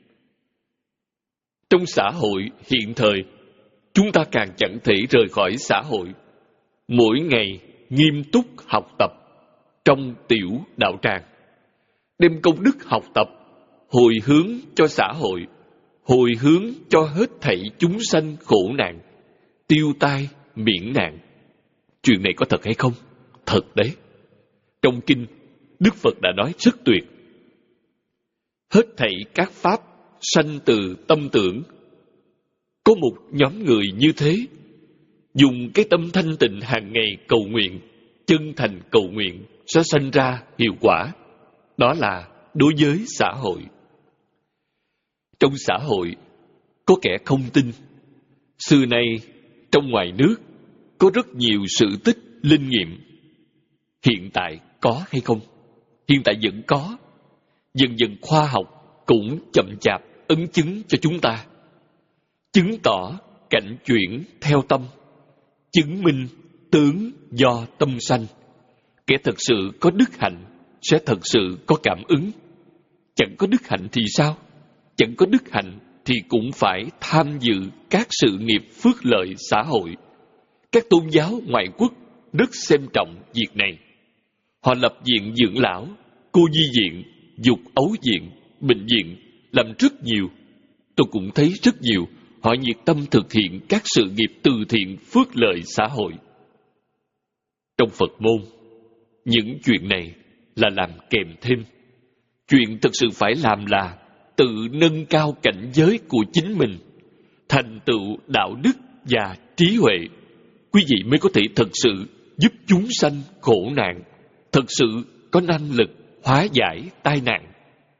Trong xã hội hiện thời, chúng ta càng chẳng thể rời khỏi xã hội. Mỗi ngày nghiêm túc học tập trong tiểu đạo tràng, đem công đức học tập hồi hướng cho xã hội, hồi hướng cho hết thảy chúng sanh khổ nạn, tiêu tai miễn nạn. Chuyện này có thật hay không? Thật đấy. Trong kinh, Đức Phật đã nói rất tuyệt. Hết thảy các pháp sanh từ tâm tưởng. Có một nhóm người như thế, dùng cái tâm thanh tịnh hàng ngày cầu nguyện, chân thành cầu nguyện sẽ sanh ra hiệu quả. Đó là đối với xã hội. Trong xã hội, có kẻ không tin. Xưa nay, trong ngoài nước, có rất nhiều sự tích linh nghiệm. Hiện tại có hay không? Hiện tại vẫn có. Dần dần khoa học cũng chậm chạp ấn chứng cho chúng ta, chứng tỏ cảnh chuyển theo tâm, chứng minh tướng do tâm sanh. Kẻ thật sự có đức hạnh sẽ thật sự có cảm ứng. Chẳng có đức hạnh thì sao? Chẳng có đức hạnh thì cũng phải tham dự các sự nghiệp phước lợi xã hội. Các tôn giáo ngoại quốc rất xem trọng việc này. Họ lập viện dưỡng lão, cô nhi viện, dục ấu viện, bệnh viện, làm rất nhiều. Tôi cũng thấy rất nhiều. Họ nhiệt tâm thực hiện các sự nghiệp từ thiện phước lợi xã hội. Trong Phật môn, những chuyện này là làm kèm thêm. Chuyện thực sự phải làm là tự nâng cao cảnh giới của chính mình, thành tựu đạo đức và trí huệ. Quý vị mới có thể thực sự giúp chúng sanh khổ nạn, thực sự có năng lực hóa giải tai nạn.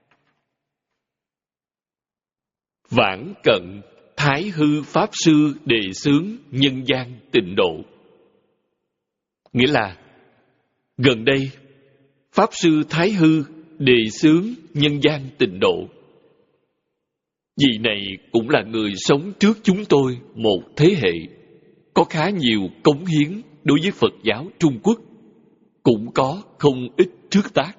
Vãng cận Thái Hư Pháp Sư đề xướng nhân gian tịnh độ. Nghĩa là gần đây Pháp Sư Thái Hư đề xướng nhân gian tịnh độ. Vị này cũng là người sống trước chúng tôi một thế hệ, có khá nhiều cống hiến đối với Phật giáo Trung Quốc, cũng có không ít trước tác.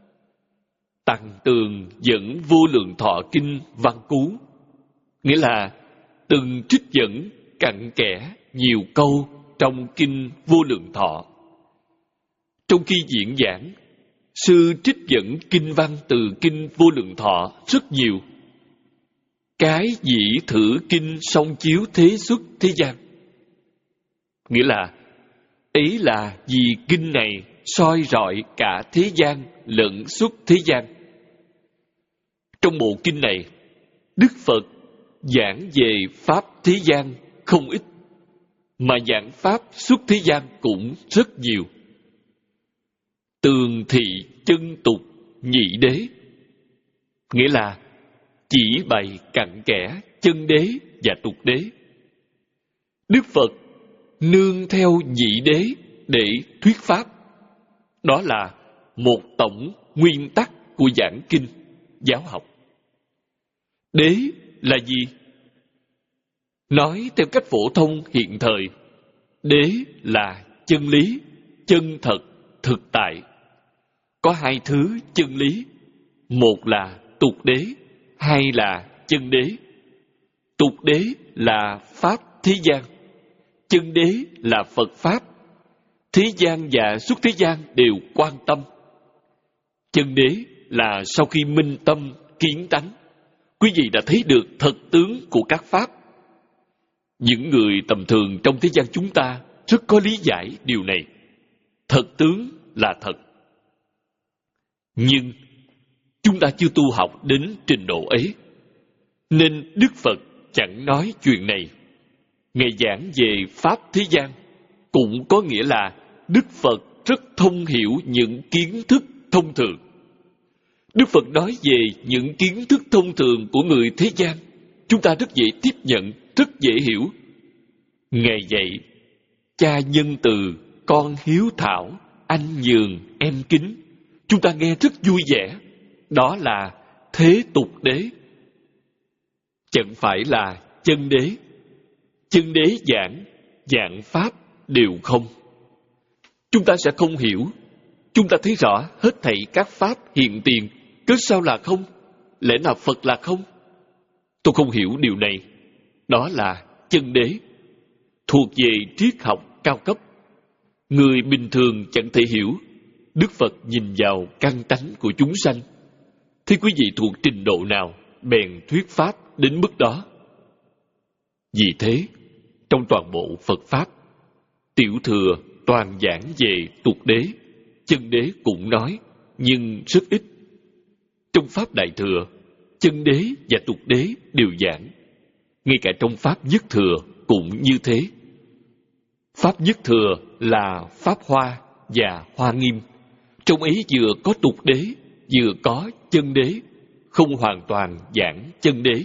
Tăng Tường dẫn Vô Lượng Thọ Kinh văn cú, nghĩa là từng trích dẫn cặn kẽ nhiều câu trong Kinh Vô Lượng Thọ. Trong khi diễn giảng, sư trích dẫn kinh văn từ Kinh Vô Lượng Thọ rất nhiều. Cái dĩ thử kinh song chiếu thế xuất thế gian. Nghĩa là, ấy là vì kinh này soi rọi cả thế gian lẫn xuất thế gian. Trong bộ kinh này, Đức Phật giảng về Pháp thế gian không ít, mà giảng Pháp xuất thế gian cũng rất nhiều. Tường thị chân tục nhị đế, nghĩa là chỉ bày cặn kẽ chân đế và tục đế. Đức Phật nương theo nhị đế để thuyết Pháp. Đó là một tổng nguyên tắc của giảng kinh, giáo học. Đế là gì? Nói theo cách phổ thông hiện thời, đế là chân lý, chân thật, thực tại. Có hai thứ chân lý, một là tục đế, hai là chân đế. Tục đế là Pháp thế gian, chân đế là Phật Pháp. Thế gian và xuất thế gian đều quan tâm. Chân đế là sau khi minh tâm kiến tánh, quý vị đã thấy được thật tướng của các Pháp. Những người tầm thường trong thế gian chúng ta rất có lý giải điều này. Thật tướng là thật. Nhưng chúng ta chưa tu học đến trình độ ấy, nên Đức Phật chẳng nói chuyện này. Ngài giảng về Pháp thế gian cũng có nghĩa là Đức Phật rất thông hiểu những kiến thức thông thường. Đức Phật nói về những kiến thức thông thường của người thế gian, chúng ta rất dễ tiếp nhận, rất dễ hiểu. Ngài dạy, cha nhân từ, con hiếu thảo, anh nhường, em kính. Chúng ta nghe rất vui vẻ. Đó là thế tục đế, chẳng phải là chân đế. Chân đế giảng, giảng Pháp đều không. Chúng ta sẽ không hiểu. Chúng ta thấy rõ hết thảy các Pháp hiện tiền, cớ sao là không? Lẽ nào Phật là không? Tôi không hiểu điều này. Đó là chân đế, thuộc về triết học cao cấp. Người bình thường chẳng thể hiểu. Đức Phật nhìn vào căn tánh của chúng sanh. Thế quý vị thuộc trình độ nào, bèn thuyết Pháp đến mức đó. Vì thế, trong toàn bộ Phật Pháp, Tiểu Thừa toàn giảng về tục đế, chân đế cũng nói, nhưng rất ít. Trong Pháp Đại Thừa, chân đế và tục đế đều giảng. Ngay cả trong Pháp Nhất Thừa cũng như thế. Pháp Nhất Thừa là Pháp Hoa và Hoa Nghiêm. Trong ấy vừa có tục đế, vừa có chân đế, không hoàn toàn giảng chân đế.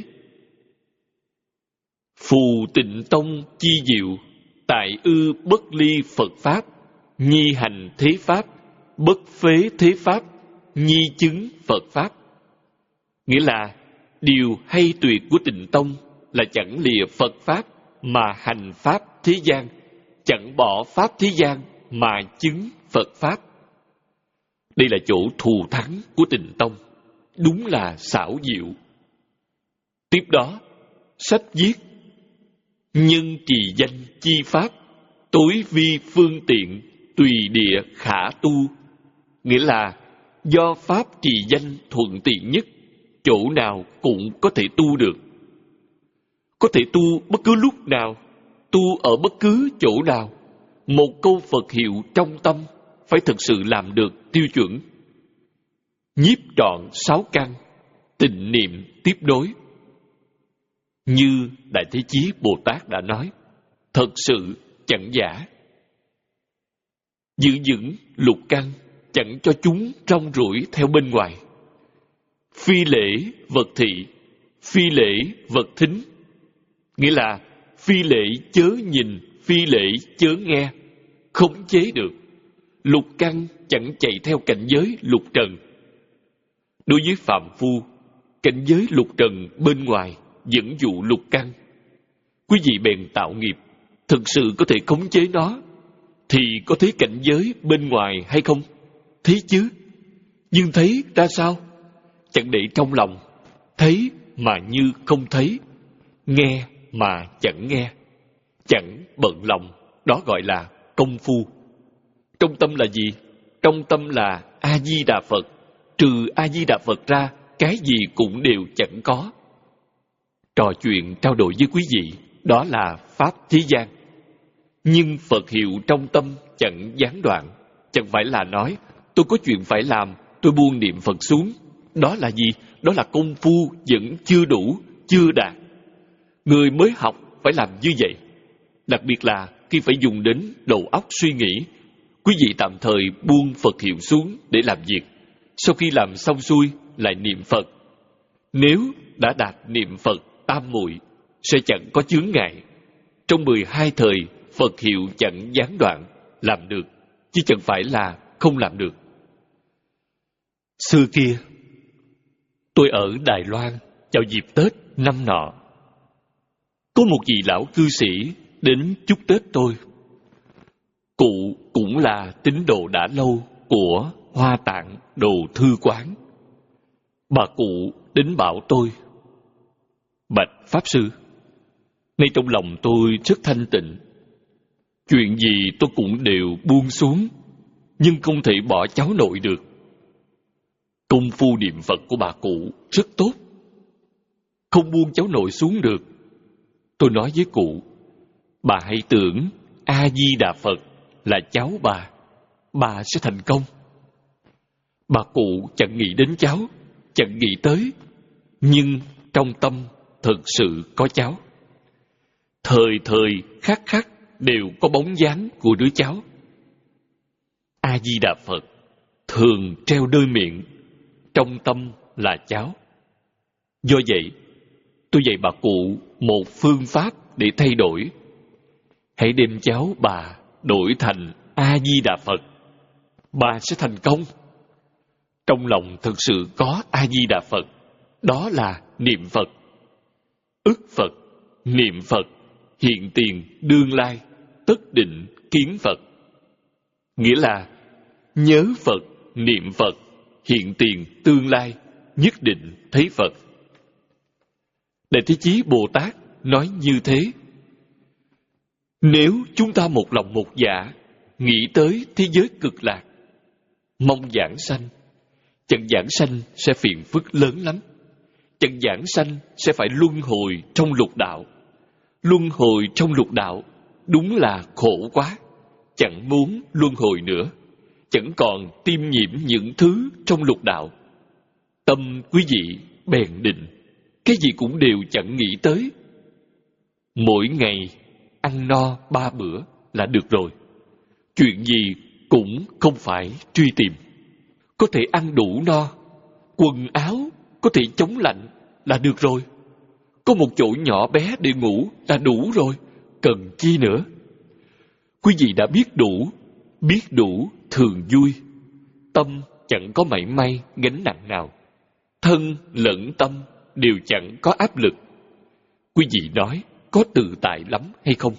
Phù Tịnh Tông chi diệu, tại ư bất ly Phật Pháp, nhi hành thế Pháp, bất phế thế pháp, nhi chứng Phật pháp. Nghĩa là điều hay tuyệt của Tịnh Tông là chẳng lìa Phật pháp mà hành pháp thế gian, chẳng bỏ pháp thế gian mà chứng Phật pháp. Đây là chỗ thù thắng của Tịnh Tông, đúng là xảo diệu. Tiếp đó, sách viết nhân trì danh chi pháp, tối vi phương tiện, tùy địa khả tu. Nghĩa là do pháp trì danh thuận tiện nhất, chỗ nào cũng có thể tu được. Có thể tu bất cứ lúc nào, tu ở bất cứ chỗ nào. Một câu Phật hiệu trong tâm phải thực sự làm được tiêu chuẩn. Nhiếp trọn sáu căn, tịnh niệm tiếp đối. Như Đại Thế Chí Bồ Tát đã nói, thật sự chẳng giả. Giữ vững lục căn, chẳng cho chúng rong ruổi theo bên ngoài. Phi lễ vật thị, phi lễ vật thính. Nghĩa là phi lễ chớ nhìn, phi lễ chớ nghe, khống chế được. Lục căn chẳng chạy theo cảnh giới lục trần. Đối với phạm phu, cảnh giới lục trần bên ngoài dẫn dụ lục căn. Quý vị bèn tạo nghiệp, thực sự có thể khống chế nó, thì có thấy cảnh giới bên ngoài hay không? Thấy chứ. Nhưng thấy ra sao? Chẳng để trong lòng, thấy mà như không thấy, nghe mà chẳng nghe, chẳng bận lòng, đó gọi là công phu. Trong tâm là gì? Trong tâm là A-di-đà Phật. Trừ A-di-đà Phật ra, cái gì cũng đều chẳng có. Trò chuyện trao đổi với quý vị, đó là pháp thế gian. Nhưng Phật hiệu trong tâm chẳng gián đoạn. Chẳng phải là nói, tôi có chuyện phải làm, tôi buông niệm Phật xuống. Đó là gì? Đó là công phu vẫn chưa đủ, chưa đạt. Người mới học phải làm như vậy. Đặc biệt là khi phải dùng đến đầu óc suy nghĩ, quý vị tạm thời buông Phật hiệu xuống để làm việc. Sau khi làm xong xuôi, lại niệm Phật. Nếu đã đạt niệm Phật tam muội, sẽ chẳng có chướng ngại. Trong mười hai thời, Phật hiệu chẳng gián đoạn, làm được, chứ chẳng phải là không làm được. Xưa kia, tôi ở Đài Loan vào dịp Tết năm nọ. Có một vị lão cư sĩ đến chúc Tết tôi. Cụ cũng là tín đồ đã lâu của Hoa Tạng Đồ Thư Quán. Bà cụ đến bảo tôi, bạch Pháp Sư, ngay trong lòng tôi rất thanh tịnh. Chuyện gì tôi cũng đều buông xuống, nhưng không thể bỏ cháu nội được. Công phu niệm Phật của bà cụ rất tốt, không buông cháu nội xuống được. Tôi nói với cụ, bà hãy tưởng A-di-đà Phật là cháu bà, bà sẽ thành công. Bà cụ chẳng nghĩ đến cháu, chẳng nghĩ tới, nhưng trong tâm thực sự có cháu. Thời thời khắc khắc đều có bóng dáng của đứa cháu. A-di-đà Phật thường treo đôi miệng, trong tâm là cháu. Do vậy, tôi dạy bà cụ một phương pháp để thay đổi. Hãy đem cháu bà đổi thành A-di-đà Phật, bà sẽ thành công. Trong lòng thực sự có A-di-đà Phật, đó là niệm Phật. Ức Phật, niệm Phật, hiện tiền, đương lai, tất định, kiến Phật. Nghĩa là nhớ Phật, niệm Phật, hiện tiền, tương lai, nhất định thấy Phật. Đại Thế Chí Bồ Tát nói như thế. Nếu chúng ta một lòng một dạ nghĩ tới thế giới cực lạc, mong giảng sanh, chẳng giảng sanh sẽ phiền phức lớn lắm. Chẳng giảng sanh sẽ phải luân hồi trong lục đạo. Luân hồi trong lục đạo đúng là khổ quá. Chẳng muốn luân hồi nữa, chẳng còn tiêm nhiễm những thứ trong lục đạo. Tâm quý vị bèn định, cái gì cũng đều chẳng nghĩ tới. Mỗi ngày ăn no ba bữa là được rồi. Chuyện gì cũng không phải truy tìm. Có thể ăn đủ no, quần áo có thể chống lạnh là được rồi. Có một chỗ nhỏ bé để ngủ là đủ rồi, cần chi nữa. Quý vị đã biết đủ, biết đủ thường vui. tâm chẳng có mảy may gánh nặng nào. Thân lẫn tâm đều chẳng có áp lực. Quý vị nói có tự tại lắm hay không?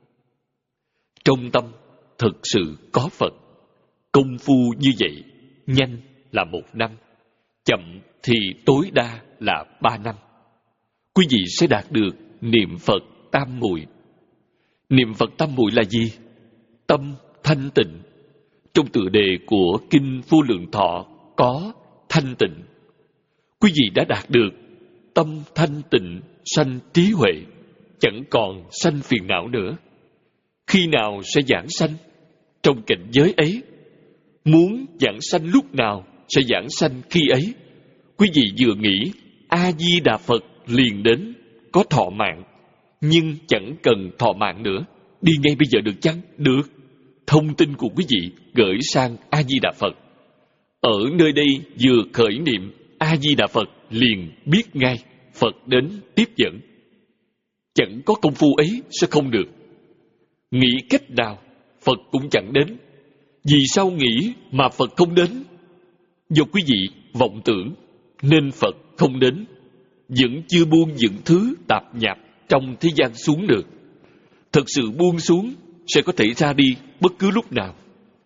Trong tâm thực sự có Phật. Công phu như vậy, nhanh là một năm, chậm thì tối đa là ba năm. Quý vị sẽ đạt được niệm Phật tam muội. Niệm Phật tam muội là gì? Tâm thanh tịnh. Trong tựa đề của Kinh Vô Lượng Thọ có thanh tịnh. Quý vị đã đạt được tâm thanh tịnh, sanh trí huệ, chẳng còn sanh phiền não nữa. Khi nào sẽ giảng sanh? Trong cảnh giới ấy. Muốn giảng sanh lúc nào sẽ giảng sanh khi ấy. Quý vị vừa nghĩ A-di-đà Phật liền đến, có thọ mạng, nhưng chẳng cần thọ mạng nữa. Đi ngay bây giờ được chăng? Được. Thông tin của quý vị gửi sang A-di-đà Phật. Ở nơi đây vừa khởi niệm A-di-đà Phật liền biết ngay Phật đến tiếp dẫn. Chẳng có công phu ấy sẽ không được. Nghĩ cách nào Phật cũng chẳng đến. Vì sao nghĩ mà Phật không đến? Do quý vị vọng tưởng nên Phật không đến. Vẫn chưa buông những thứ tạp nhạp trong thế gian xuống được. Thật sự buông xuống sẽ có thể ra đi bất cứ lúc nào.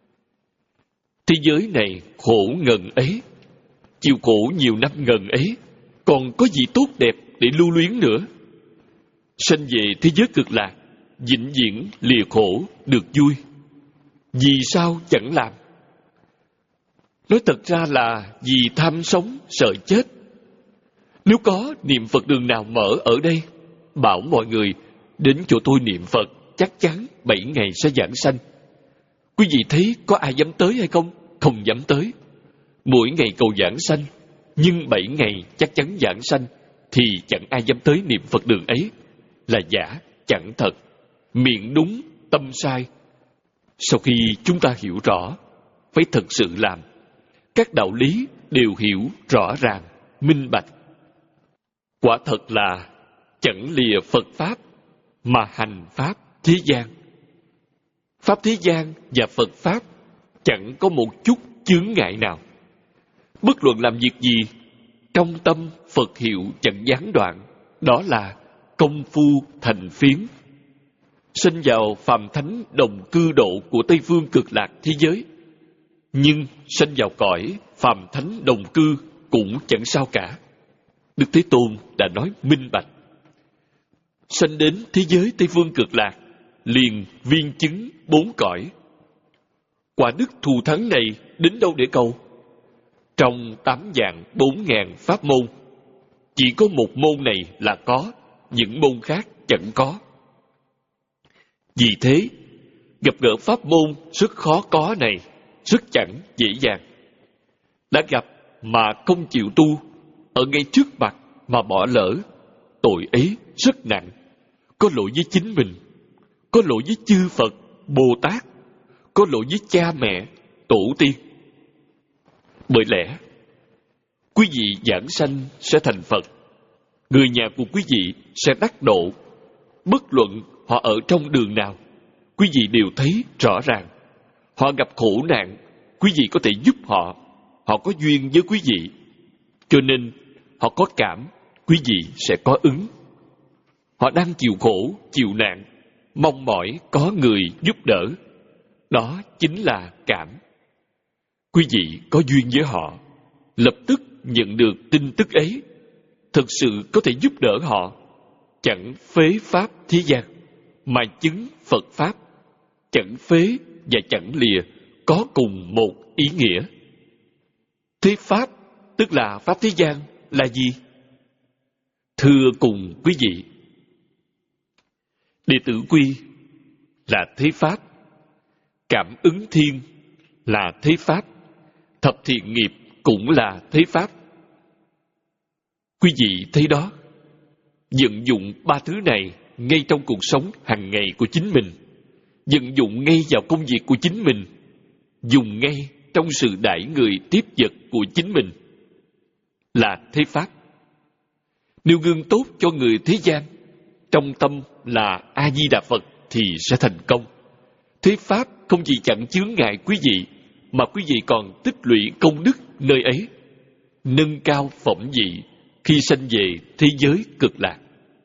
Thế giới này khổ ngần ấy, chịu khổ nhiều năm ngần ấy, còn có gì tốt đẹp để lưu luyến nữa. Sanh về thế giới cực lạc, vĩnh viễn lìa khổ được vui. Vì sao chẳng làm? Nói thật ra là vì tham sống sợ chết. Nếu có niệm Phật đường nào mở ở đây, bảo mọi người đến chỗ tôi niệm Phật, chắc chắn bảy ngày sẽ giảng sanh. Quý vị thấy có ai dám tới hay không? Không dám tới. Mỗi ngày cầu giảng sanh, nhưng bảy ngày chắc chắn giảng sanh, thì chẳng ai dám tới niệm Phật đường ấy. Là giả, chẳng thật. Miệng đúng, tâm sai. Sau khi chúng ta hiểu rõ, phải thật sự làm. Các đạo lý đều hiểu rõ ràng, minh bạch. Quả thật là chẳng lìa Phật Pháp, mà hành Pháp thế gian. Pháp thế gian và Phật Pháp chẳng có một chút chướng ngại nào. Bất luận làm việc gì, trong tâm Phật hiệu chẳng gián đoạn. Đó là công phu thành phiến. Sinh vào phàm thánh đồng cư độ của Tây Phương cực lạc thế giới, nhưng sinh vào cõi phàm thánh đồng cư cũng chẳng sao cả. Đức Thế Tôn đã nói minh bạch. Sanh đến thế giới Tây Phương cực lạc, liền viên chứng bốn cõi. Quả đức thù thắng này đến đâu để cầu? Trong tám vạn bốn ngàn pháp môn, chỉ có một môn này là có, những môn khác chẳng có. Vì thế, gặp gỡ pháp môn rất khó có này, rất chẳng dễ dàng. Đã gặp mà không chịu tu, ở ngay trước mặt mà bỏ lỡ, tội ấy rất nặng. Có lỗi với chính mình, có lỗi với chư Phật, Bồ Tát, có lỗi với cha mẹ, tổ tiên. Bởi lẽ, quý vị giảng sanh sẽ thành Phật, người nhà của quý vị sẽ đắc độ. Bất luận họ ở trong đường nào, quý vị đều thấy rõ ràng. Họ gặp khổ nạn, quý vị có thể giúp họ. Họ có duyên với quý vị, cho nên họ có cảm, quý vị sẽ có ứng. Họ đang chịu khổ, chịu nạn, mong mỏi có người giúp đỡ. Đó chính là cảm. Quý vị có duyên với họ, lập tức nhận được tin tức ấy, thực sự có thể giúp đỡ họ. Chẳng phế pháp thế gian, mà chứng Phật Pháp. Chẳng phế và chẳng lìa có cùng một ý nghĩa. Thế Pháp, tức là Pháp thế gian, là gì? Thưa cùng quý vị, đệ tử Quy là thế Pháp, cảm ứng thiên là thế Pháp, thập thiện nghiệp cũng là thế Pháp. Quý vị thấy đó, vận dụng ba thứ này ngay trong cuộc sống hàng ngày của chính mình, vận dụng ngay vào công việc của chính mình, dùng ngay trong sự đãi người tiếp vật của chính mình, là thế Pháp. Nếu gương tốt cho người thế gian, trong tâm là A-di-đà Phật thì sẽ thành công. Thế Pháp không chỉ chẳng chướng ngại quý vị, mà quý vị còn tích lũy công đức nơi ấy, nâng cao phẩm vị khi sanh về thế giới cực lạc.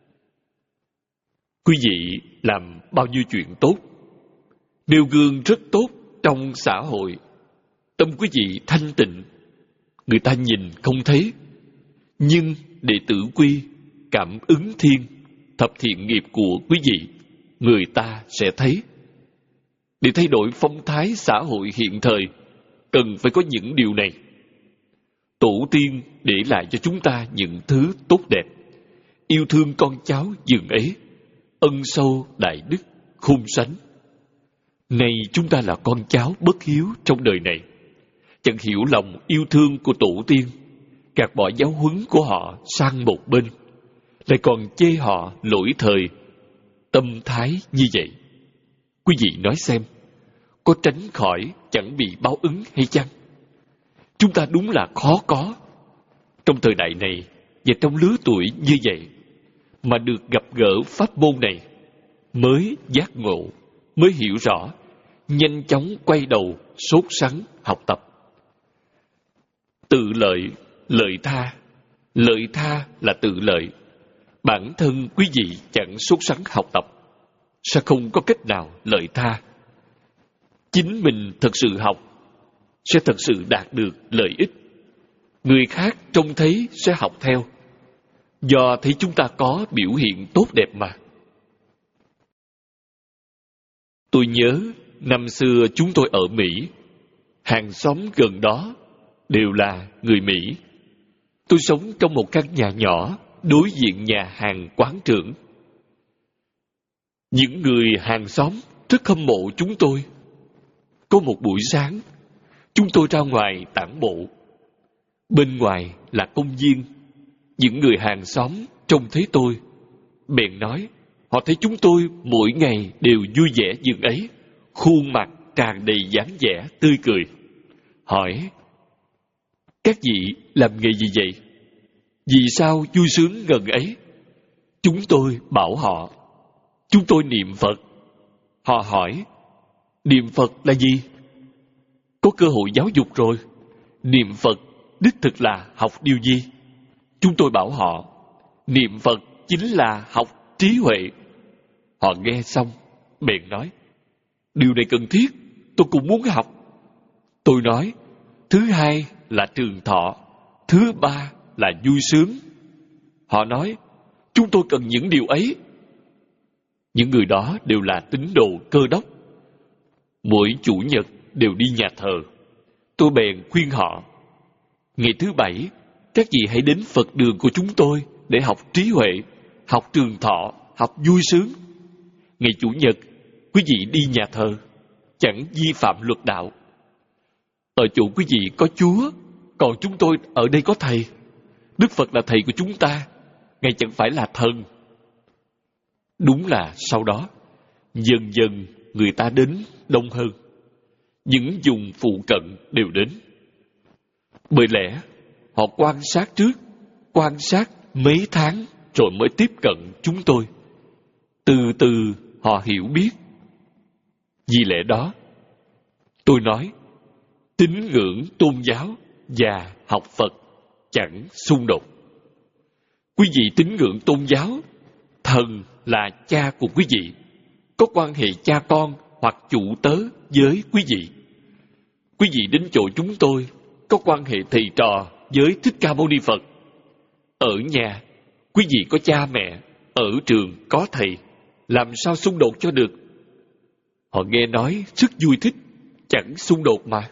Quý vị làm bao nhiêu chuyện tốt, nêu gương rất tốt trong xã hội, tâm quý vị thanh tịnh, người ta nhìn không thấy, nhưng đệ tử quy, cảm ứng thiên, thập thiện nghiệp của quý vị, người ta sẽ thấy. Để thay đổi phong thái xã hội hiện thời, cần phải có những điều này. Tổ tiên để lại cho chúng ta những thứ tốt đẹp, yêu thương con cháu dường ấy, ân sâu đại đức khôn sánh. Nay chúng ta là con cháu bất hiếu trong đời này, chẳng hiểu lòng yêu thương của tổ tiên, gạt bỏ giáo huấn của họ sang một bên, lại còn chê họ lỗi thời. Tâm thái như vậy, quý vị nói xem, có tránh khỏi chẳng bị báo ứng hay chăng? Chúng ta đúng là khó có. Trong thời đại này và trong lứa tuổi như vậy, mà được gặp gỡ pháp môn này, mới giác ngộ, mới hiểu rõ, nhanh chóng quay đầu sốt sắng học tập. Tự lợi, lợi tha. Lợi tha là tự lợi. Bản thân quý vị chẳng sốt sắng học tập, sẽ không có cách nào lợi tha. Chính mình thật sự học, sẽ thật sự đạt được lợi ích. Người khác trông thấy sẽ học theo, do thấy chúng ta có biểu hiện tốt đẹp mà. Tôi nhớ năm xưa chúng tôi ở Mỹ, hàng xóm gần đó đều là người Mỹ. Tôi sống trong một căn nhà nhỏ đối diện nhà hàng quán trưởng. Những người hàng xóm rất hâm mộ chúng tôi. Có một buổi sáng, chúng tôi ra ngoài tản bộ. Bên ngoài là công viên. Những người hàng xóm trông thấy tôi, bèn nói, họ thấy chúng tôi mỗi ngày đều vui vẻ dường ấy, khuôn mặt tràn đầy dáng vẻ tươi cười. Hỏi, các vị làm nghề gì vậy? Vì sao vui sướng ngần ấy? Chúng tôi bảo họ, chúng tôi niệm Phật. Họ hỏi, niệm Phật là gì? Có cơ hội giáo dục rồi. Niệm Phật đích thực là học điều gì? Chúng tôi bảo họ, niệm Phật chính là học trí huệ. Họ nghe xong, bèn nói, điều này cần thiết, tôi cũng muốn học. Tôi nói, thứ hai là trường thọ, thứ ba là vui sướng. Họ nói, chúng tôi cần những điều ấy. Những người đó đều là tín đồ Cơ đốc. Mỗi chủ nhật đều đi nhà thờ. Tôi bèn khuyên họ, ngày thứ bảy, các vị hãy đến Phật đường của chúng tôi để học trí huệ, học trường thọ, học vui sướng. Ngày chủ nhật, quý vị đi nhà thờ, chẳng vi phạm luật đạo. Ở chỗ quý vị có Chúa, còn chúng tôi ở đây có Thầy. Đức Phật là Thầy của chúng ta, Ngài chẳng phải là thần. Đúng là sau đó, dần dần người ta đến đông hơn. Những vùng phụ cận đều đến. Bởi lẽ, họ quan sát trước, quan sát mấy tháng rồi mới tiếp cận chúng tôi. Từ từ họ hiểu biết. Vì lẽ đó, tôi nói, tín ngưỡng tôn giáo và học Phật chẳng xung đột. Quý vị tín ngưỡng tôn giáo, thần là cha của quý vị, có quan hệ cha con hoặc chủ tớ với quý vị. Quý vị đến chỗ chúng tôi, có quan hệ thầy trò với Thích Ca Mâu Ni Phật. Ở nhà, quý vị có cha mẹ, ở trường có thầy, làm sao xung đột cho được? Họ nghe nói rất vui thích, chẳng xung đột mà.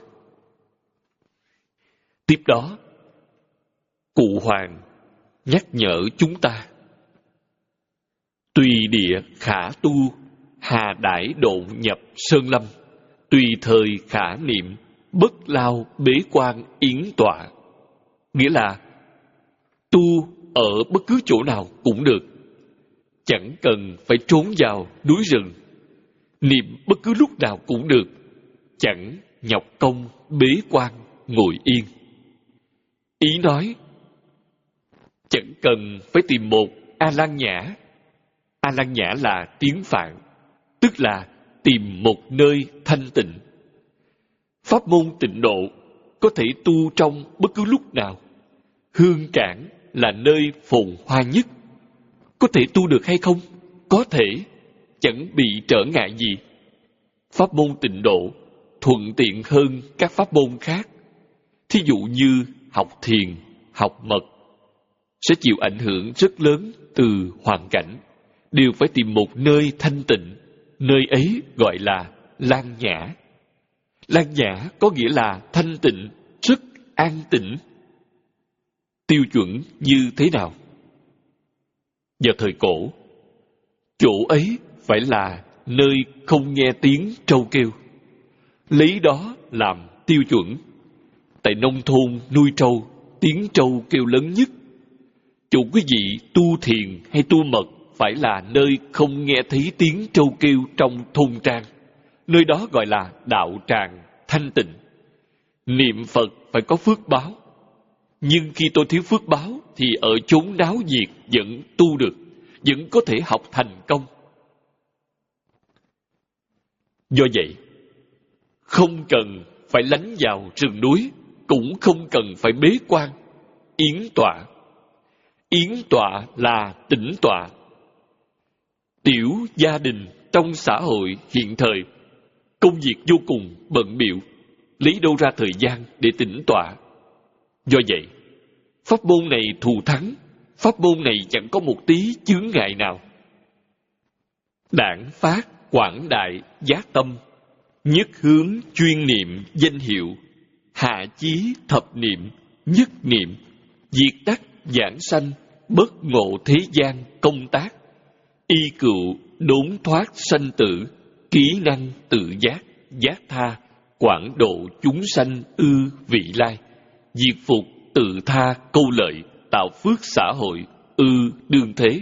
Tiếp đó, Cụ Hoàng nhắc nhở chúng ta, tùy địa khả tu, hà đãi độn nhập sơn lâm, tùy thời khả niệm, bất lao bế quan yến tọa. Nghĩa là tu ở bất cứ chỗ nào cũng được, chẳng cần phải trốn vào núi rừng. Niệm bất cứ lúc nào cũng được, chẳng nhọc công bế quan ngồi yên. Ý nói, chẳng cần phải tìm một A-lan nhã. A-lan nhã là tiếng Phạn, tức là tìm một nơi thanh tịnh. Pháp môn Tịnh Độ có thể tu trong bất cứ lúc nào. Hương cảng là nơi phồn hoa nhất. Có thể tu được hay không? Có thể, chẳng bị trở ngại gì. Pháp môn Tịnh Độ thuận tiện hơn các pháp môn khác. Thí dụ như học thiền, học mật, sẽ chịu ảnh hưởng rất lớn từ hoàn cảnh. Đều phải tìm một nơi thanh tịnh. Nơi ấy gọi là Lan Nhã. Lan Nhã có nghĩa là thanh tịnh, rất an tĩnh. Tiêu chuẩn như thế nào? Vào thời cổ, chỗ ấy phải là nơi không nghe tiếng trâu kêu. Lấy đó làm tiêu chuẩn. Tại nông thôn nuôi trâu, tiếng trâu kêu lớn nhất. Chỗ quý vị tu thiền hay tu mật phải là nơi không nghe thấy tiếng trâu kêu trong thôn trang. Nơi đó gọi là đạo tràng thanh tịnh. Niệm Phật phải có phước báo. Nhưng khi tôi thiếu phước báo thì ở chốn náo nhiệt vẫn tu được, vẫn có thể học thành công. Do vậy, không cần phải lánh vào rừng núi, cũng không cần phải bế quan, yến tọa. Yến tọa là tĩnh tọa. Tiểu gia đình trong xã hội hiện thời, công việc vô cùng bận bịu, lấy đâu ra thời gian để tĩnh tọa. Do vậy, pháp môn này thù thắng, pháp môn này chẳng có một tí chướng ngại nào. Đản phát quảng đại giác tâm, nhất hướng chuyên niệm danh hiệu, hạ chí thập niệm nhất niệm, diệt đắc giảng sanh, bất ngộ thế gian công tác, y cựu đốn thoát sanh tử, ký năng tự giác, giác tha, quảng độ chúng sanh ư vị lai, diệt phục tự tha câu lợi, tạo phước xã hội ư đương thế.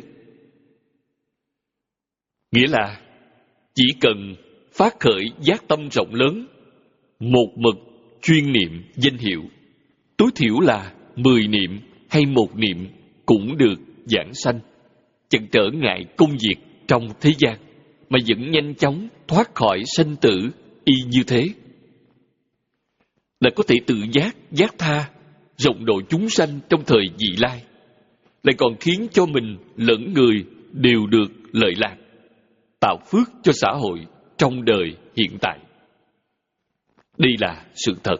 Nghĩa là chỉ cần phát khởi giác tâm rộng lớn, một mực chuyên niệm danh hiệu, tối thiểu là mười niệm hay một niệm cũng được giảng sanh, chẳng trở ngại công việc trong thế gian, mà vẫn nhanh chóng thoát khỏi sanh tử y như thế. Là có thể tự giác, giác tha, rộng độ chúng sanh trong thời vị lai, lại còn khiến cho mình lẫn người đều được lợi lạc, tạo phước cho xã hội trong đời hiện tại. Đây là sự thật.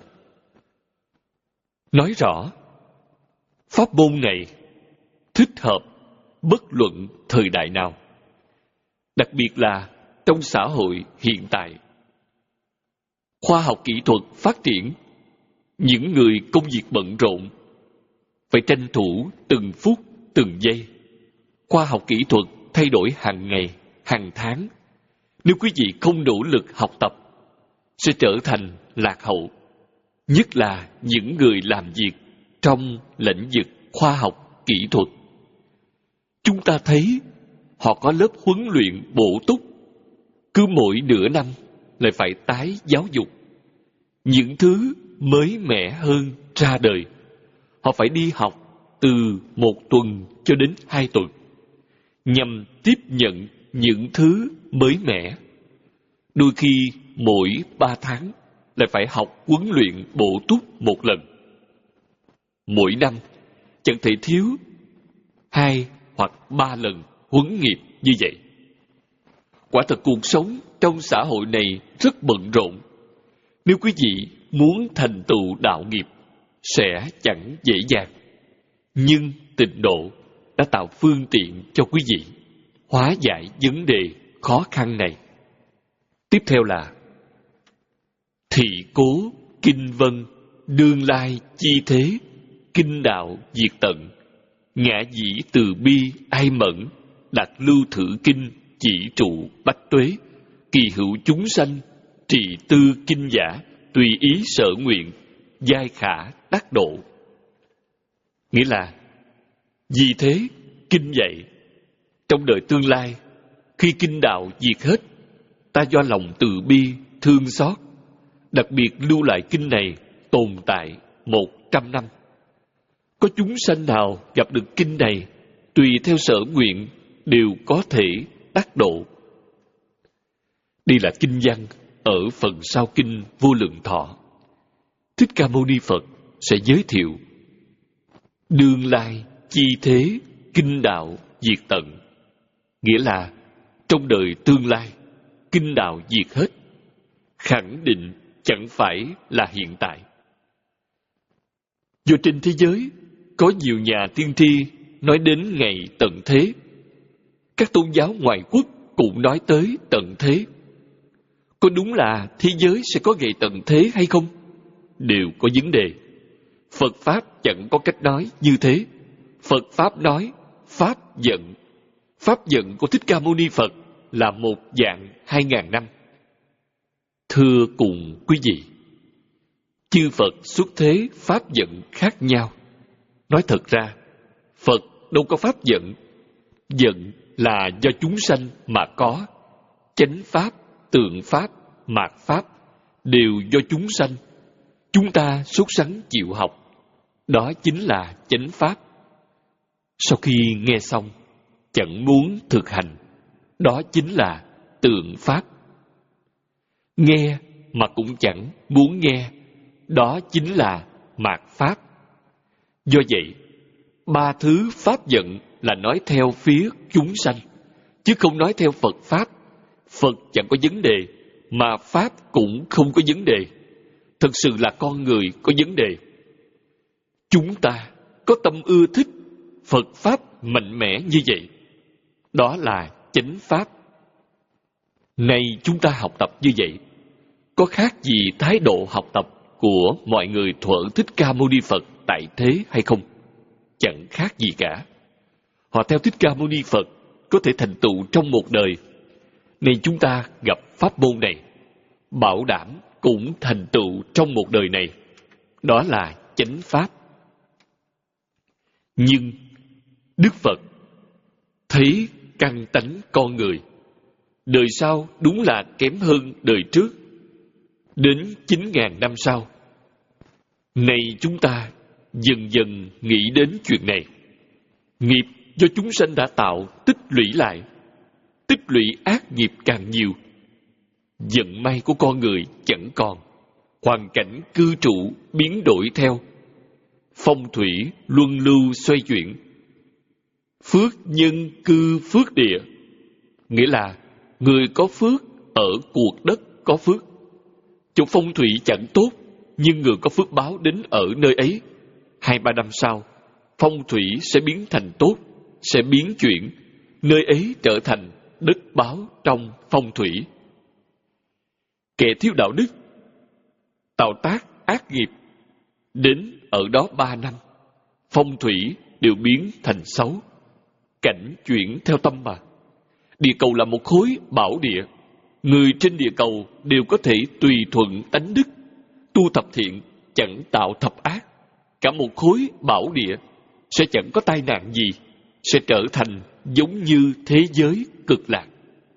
Nói rõ, pháp môn này thích hợp bất luận thời đại nào, đặc biệt là trong xã hội hiện tại. Khoa học kỹ thuật phát triển, những người công việc bận rộn phải tranh thủ từng phút từng giây. Khoa học kỹ thuật thay đổi hàng ngày, hàng tháng. Nếu quý vị không nỗ lực học tập, sẽ trở thành lạc hậu. Nhất là những người làm việc trong lĩnh vực khoa học kỹ thuật. Chúng ta thấy họ có lớp huấn luyện bổ túc, cứ mỗi nửa năm lại phải tái giáo dục. Những thứ mới mẻ hơn ra đời, họ phải đi học từ một tuần cho đến hai tuần, nhằm tiếp nhận những thứ mới mẻ. Đôi khi mỗi ba tháng lại phải học huấn luyện bổ túc một lần. Mỗi năm chẳng thể thiếu hai hoặc ba lần huấn nghiệp như vậy. Quả thật cuộc sống trong xã hội này rất bận rộn. Nếu quý vị muốn thành tựu đạo nghiệp sẽ chẳng dễ dàng. Nhưng Tịnh Độ đã tạo phương tiện cho quý vị hóa giải vấn đề khó khăn này. Tiếp theo là thị cố kinh vân, đương lai chi thế, kinh đạo diệt tận, ngã dĩ từ bi ai mẫn, đặt lưu thử kinh chỉ trụ bách tuế, kỳ hữu chúng sanh, trì tư kinh giả, tùy ý sở nguyện, giai khả đắc độ. Nghĩa là, vì thế kinh dạy, trong đời tương lai, khi kinh đạo diệt hết, ta do lòng từ bi, thương xót, đặc biệt lưu lại kinh này tồn tại một trăm năm. Có chúng sanh nào gặp được kinh này, tùy theo sở nguyện, đều có thể đắc độ. Đây là kinh văn ở phần sau kinh Vô Lượng Thọ. Thích Ca Mâu Ni Phật sẽ giới thiệu đương lai chi thế kinh đạo diệt tận, nghĩa là trong đời tương lai kinh đạo diệt hết, khẳng định chẳng phải là hiện tại. Do trên thế giới có nhiều nhà tiên tri nói đến ngày tận thế, các tôn giáo ngoại quốc cũng nói tới tận thế. Có đúng là thế giới sẽ có ngày tận thế hay không? Đều có vấn đề. Phật Pháp chẳng có cách nói như thế. Phật Pháp nói Pháp giận. Pháp giận của Thích Ca Mâu Ni Phật là một dạng hai ngàn năm. Thưa cùng quý vị, chư Phật xuất thế Pháp giận khác nhau. Nói thật ra, Phật đâu có Pháp giận. Giận là do chúng sanh mà có. Chánh Pháp, tượng Pháp, mạt Pháp đều do chúng sanh. Chúng ta sốt sắng chịu học. Đó chính là chánh Pháp. Sau khi nghe xong, chẳng muốn thực hành. Đó chính là tượng Pháp. Nghe mà cũng chẳng muốn nghe. Đó chính là mạt Pháp. Do vậy, ba thứ Pháp giận là nói theo phía chúng sanh, chứ không nói theo Phật Pháp. Phật chẳng có vấn đề, mà Pháp cũng không có vấn đề. Thực sự là con người có vấn đề. Chúng ta có tâm ưa thích Phật Pháp mạnh mẽ như vậy. Đó là chánh Pháp. Nay chúng ta học tập như vậy, có khác gì thái độ học tập của mọi người thuở Thích Ca Mâu Ni Phật tại thế hay không? Chẳng khác gì cả. Họ theo Thích Ca Mâu Ni Phật có thể thành tựu trong một đời. Nay chúng ta gặp pháp môn này, bảo đảm cũng thành tựu trong một đời này. Đó là chánh Pháp. Nhưng Đức Phật thấy căn tánh con người, đời sau đúng là kém hơn đời trước. Đến chín ngàn năm sau, nay chúng ta dần dần nghĩ đến chuyện này. Nghiệp do chúng sanh đã tạo tích lũy lại, tích lũy ác nghiệp càng nhiều. Vận may của con người chẳng còn, hoàn cảnh cư trụ biến đổi theo, phong thủy luân lưu xoay chuyển. Phước nhân cư phước địa, nghĩa là người có phước ở cuộc đất có phước. Chỗ phong thủy chẳng tốt, nhưng người có phước báo đến ở nơi ấy. Hai ba năm sau, phong thủy sẽ biến thành tốt, sẽ biến chuyển, nơi ấy trở thành đất báo trong phong thủy. Kẻ thiếu đạo đức, tạo tác ác nghiệp, đến ở đó ba năm, phong thủy đều biến thành xấu. Cảnh chuyển theo tâm mà. Địa cầu là một khối bảo địa. Người trên địa cầu đều có thể tùy thuận tánh đức, tu thập thiện, chẳng tạo thập ác. Cả một khối bảo địa sẽ chẳng có tai nạn gì, sẽ trở thành giống như thế giới cực lạc.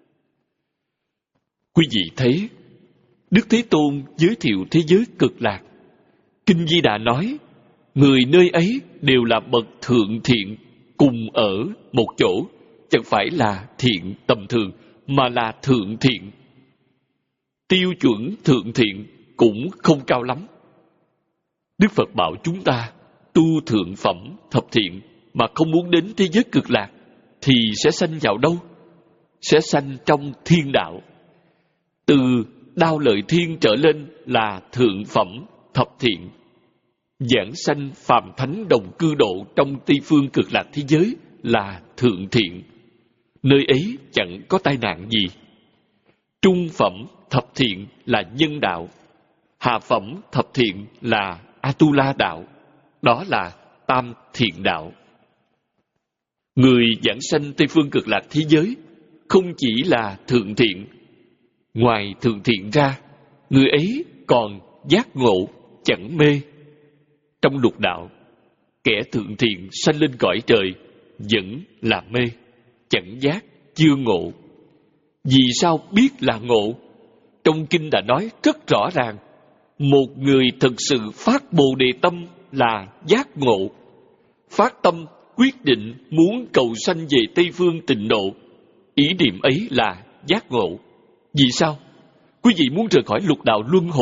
Quý vị thấy, Đức Thế Tôn giới thiệu thế giới cực lạc. Kinh Di Đà nói, người nơi ấy đều là bậc thượng thiện, cùng ở một chỗ, chẳng phải là thiện tầm thường, mà là thượng thiện. Tiêu chuẩn thượng thiện cũng không cao lắm. Đức Phật bảo chúng ta tu thượng phẩm thập thiện mà không muốn đến thế giới cực lạc, thì sẽ sanh vào đâu? Sẽ sanh trong thiên đạo. Từ Đao Lợi Thiên trở lên là thượng phẩm thập thiện. Giảng sanh phàm thánh đồng cư độ trong Tây phương cực lạc thế giới là thượng thiện. Nơi ấy chẳng có tai nạn gì. Trung phẩm thập thiện là nhân đạo. Hạ phẩm thập thiện là Atula đạo. Đó là tam thiện đạo. Người giảng sanh Tây phương cực lạc thế giới không chỉ là thượng thiện. Ngoài thượng thiện ra, người ấy còn giác ngộ, chẳng mê. Trong lục đạo, kẻ thượng thiện sanh lên cõi trời vẫn là mê, chẳng giác, chưa ngộ. Vì sao biết là ngộ? Trong kinh đã nói rất rõ ràng, một người thực sự phát Bồ Đề tâm là giác ngộ. Phát tâm quyết định muốn cầu sanh về Tây phương tịnh độ, ý niệm ấy là giác ngộ. Vì sao? Quý vị muốn rời khỏi lục đạo luân hồi,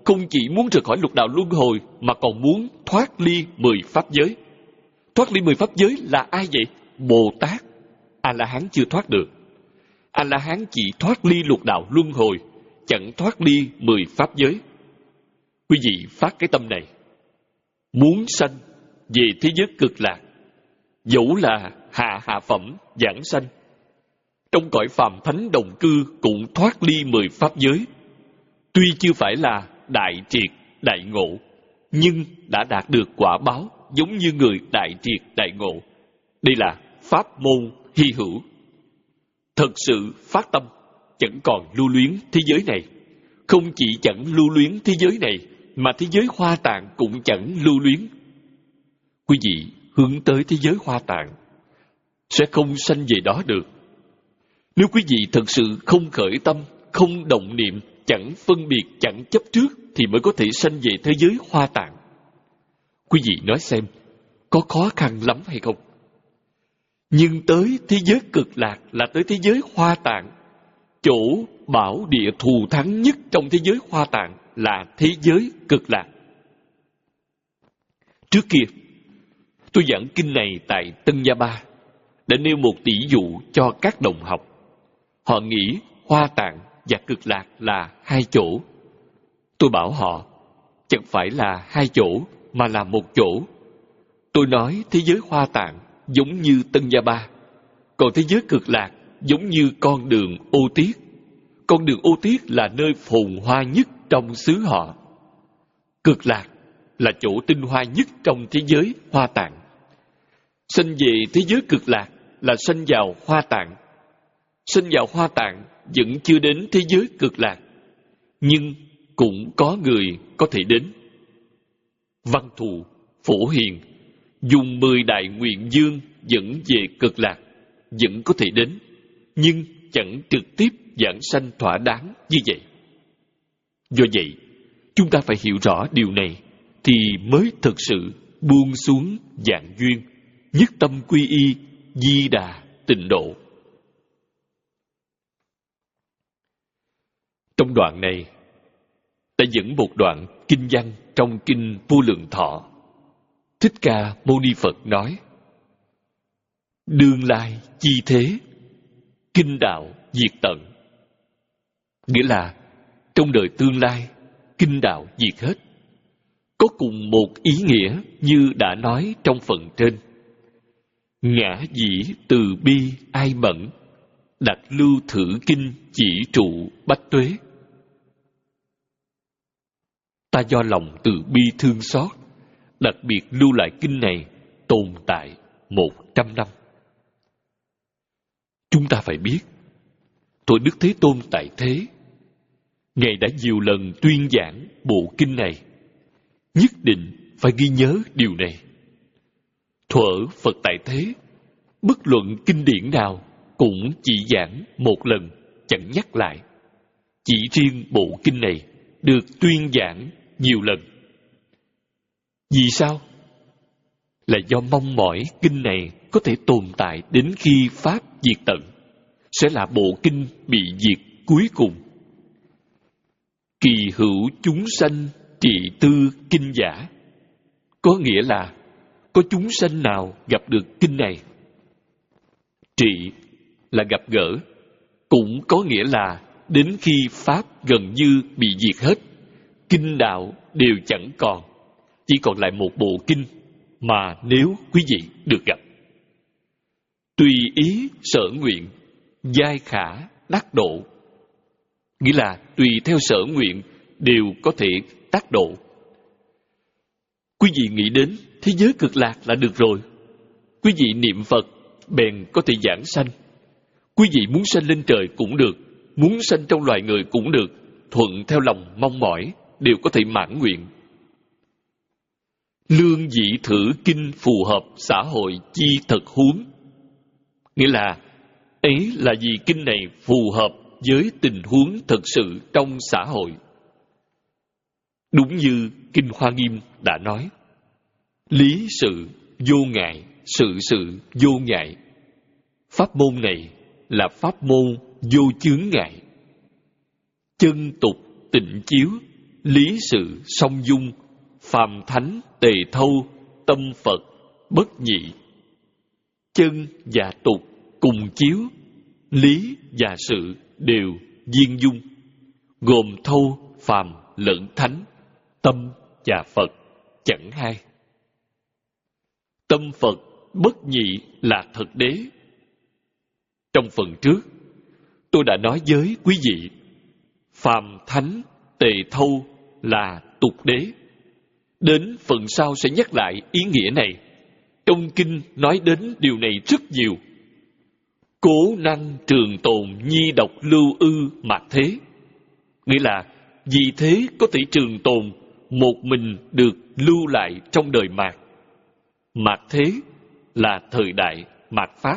không chỉ muốn rời khỏi lục đạo luân hồi mà còn muốn thoát ly mười pháp giới. Thoát ly mười pháp giới là ai vậy? Bồ Tát. A-la-hán chưa thoát được. A-la-hán chỉ thoát ly lục đạo luân hồi, chẳng thoát ly mười pháp giới. Quý vị phát cái tâm này, muốn sanh về thế giới cực lạc, dẫu là hạ hạ phẩm giảng sanh, trong cõi phàm thánh đồng cư cũng thoát ly mười pháp giới. Tuy chưa phải là đại triệt đại ngộ, nhưng đã đạt được quả báo giống như người đại triệt đại ngộ. Đây là pháp môn hy hữu. Thật sự phát tâm, chẳng còn lưu luyến thế giới này. Không chỉ chẳng lưu luyến thế giới này, mà thế giới Hoa Tạng cũng chẳng lưu luyến. Quý vị hướng tới thế giới Hoa Tạng, sẽ không sanh về đó được. Nếu quý vị thật sự không khởi tâm, không động niệm, chẳng phân biệt, chẳng chấp trước, thì mới có thể sanh về thế giới Hoa Tạng. Quý vị nói xem, có khó khăn lắm hay không? Nhưng tới thế giới cực lạc là tới thế giới Hoa Tạng. Chỗ bảo địa thù thắng nhất trong thế giới Hoa Tạng là thế giới cực lạc. Trước kia, tôi giảng kinh này tại Tân Gia Ba, đã nêu một tỷ dụ cho các đồng học. Họ nghĩ Hoa Tạng và cực lạc là hai chỗ. Tôi bảo họ, chẳng phải là hai chỗ, mà là một chỗ. Tôi nói thế giới Hoa Tạng giống như Tân Gia Ba, còn thế giới cực lạc giống như con đường Ô Tiết. Con đường Ô Tiết là nơi phồn hoa nhất trong xứ họ. Cực lạc là chỗ tinh hoa nhất trong thế giới Hoa Tạng. Sanh về thế giới cực lạc là sanh vào Hoa Tạng. Sanh vào Hoa Tạng vẫn chưa đến thế giới cực lạc, nhưng cũng có người có thể đến. Văn Thù, Phổ Hiền dùng mười đại nguyện dương dẫn về cực lạc, vẫn có thể đến, nhưng chẳng trực tiếp giảng sanh thỏa đáng như vậy. Do vậy, chúng ta phải hiểu rõ điều này, thì mới thực sự buông xuống dạng duyên, nhất tâm quy y, di đà tịnh độ. Trong đoạn này, ta dẫn một đoạn kinh văn trong kinh Vô Lượng Thọ. Thích Ca Mâu Ni Phật nói: đương lai chi thế, kinh đạo diệt tận. Nghĩa là trong đời tương lai, kinh đạo diệt hết. Có cùng một ý nghĩa như đã nói trong phần trên: ngã dĩ từ bi ai mẫn, đặt lưu thử kinh chỉ trụ bách tuế. Ta do lòng từ bi thương xót, đặc biệt lưu lại kinh này tồn tại một trăm năm. Chúng ta phải biết, Tổ Đức Thế Tôn tại thế, Ngài đã nhiều lần tuyên giảng bộ kinh này. Nhất định phải ghi nhớ điều này. Thuở Phật tại thế, bất luận kinh điển nào cũng chỉ giảng một lần, chẳng nhắc lại. Chỉ riêng bộ kinh này được tuyên giảng nhiều lần. Vì sao? Là do mong mỏi kinh này có thể tồn tại đến khi Pháp diệt tận, sẽ là bộ kinh bị diệt cuối cùng. Kỳ hữu chúng sanh trị tư kinh giả, có nghĩa là có chúng sanh nào gặp được kinh này. Trị là gặp gỡ, cũng có nghĩa là đến khi Pháp gần như bị diệt hết, kinh đạo đều chẳng còn, chỉ còn lại một bộ kinh mà nếu quý vị được gặp. Tùy ý sở nguyện, giai khả đắc độ. Nghĩa là tùy theo sở nguyện đều có thể đắc độ. Quý vị nghĩ đến thế giới cực lạc là được rồi. Quý vị niệm Phật bèn có thể giảng sanh. Quý vị muốn sanh lên trời cũng được, muốn sanh trong loài người cũng được, thuận theo lòng mong mỏi đều có thể mãn nguyện. Lương dị thử kinh phù hợp xã hội chi thật huống. Nghĩa là ấy là vì kinh này phù hợp với tình huống thực sự trong xã hội. Đúng như Kinh Hoa Nghiêm đã nói: lý sự vô ngại, sự sự vô ngại. Pháp môn này là pháp môn vô chướng ngại. Chân tục tịnh chiếu, lý sự song dung, phàm thánh tề thâu, tâm Phật bất nhị. Chân và tục cùng chiếu, lý và sự đều viên dung, gồm thâu phàm lẫn thánh, tâm và Phật chẳng hai. Tâm Phật bất nhị là thật đế. Trong phần trước, tôi đã nói với quý vị, phàm thánh tề thâu là tục đế. Đến phần sau sẽ nhắc lại ý nghĩa này. Trong kinh nói đến điều này rất nhiều. Cố năng trường tồn nhi độc lưu ư mạt thế. Nghĩa là vì thế có thể trường tồn, một mình được lưu lại trong đời mạt. Mạt thế là thời đại mạt Pháp.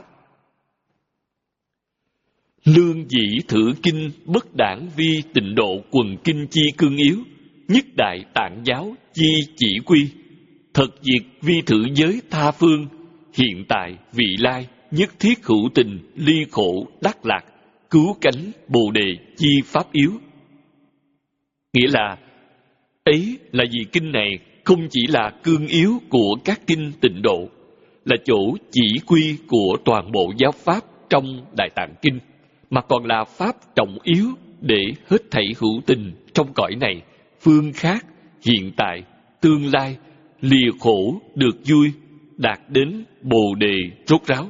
Lương dĩ thử kinh bất đảng vi tịnh độ quần kinh chi cương yếu, nhất đại tạng giáo chi chỉ quy, thật diệt vi thử giới tha phương, hiện tại vị lai nhất thiết hữu tình ly khổ đắc lạc, cứu cánh bồ đề chi pháp yếu. Nghĩa là ấy là vì kinh này không chỉ là cương yếu của các kinh tịnh độ, là chỗ chỉ quy của toàn bộ giáo pháp trong Đại Tạng Kinh, mà còn là pháp trọng yếu để hết thảy hữu tình trong cõi này, phương khác, hiện tại, tương lai, lìa khổ được vui, đạt đến bồ đề rốt ráo.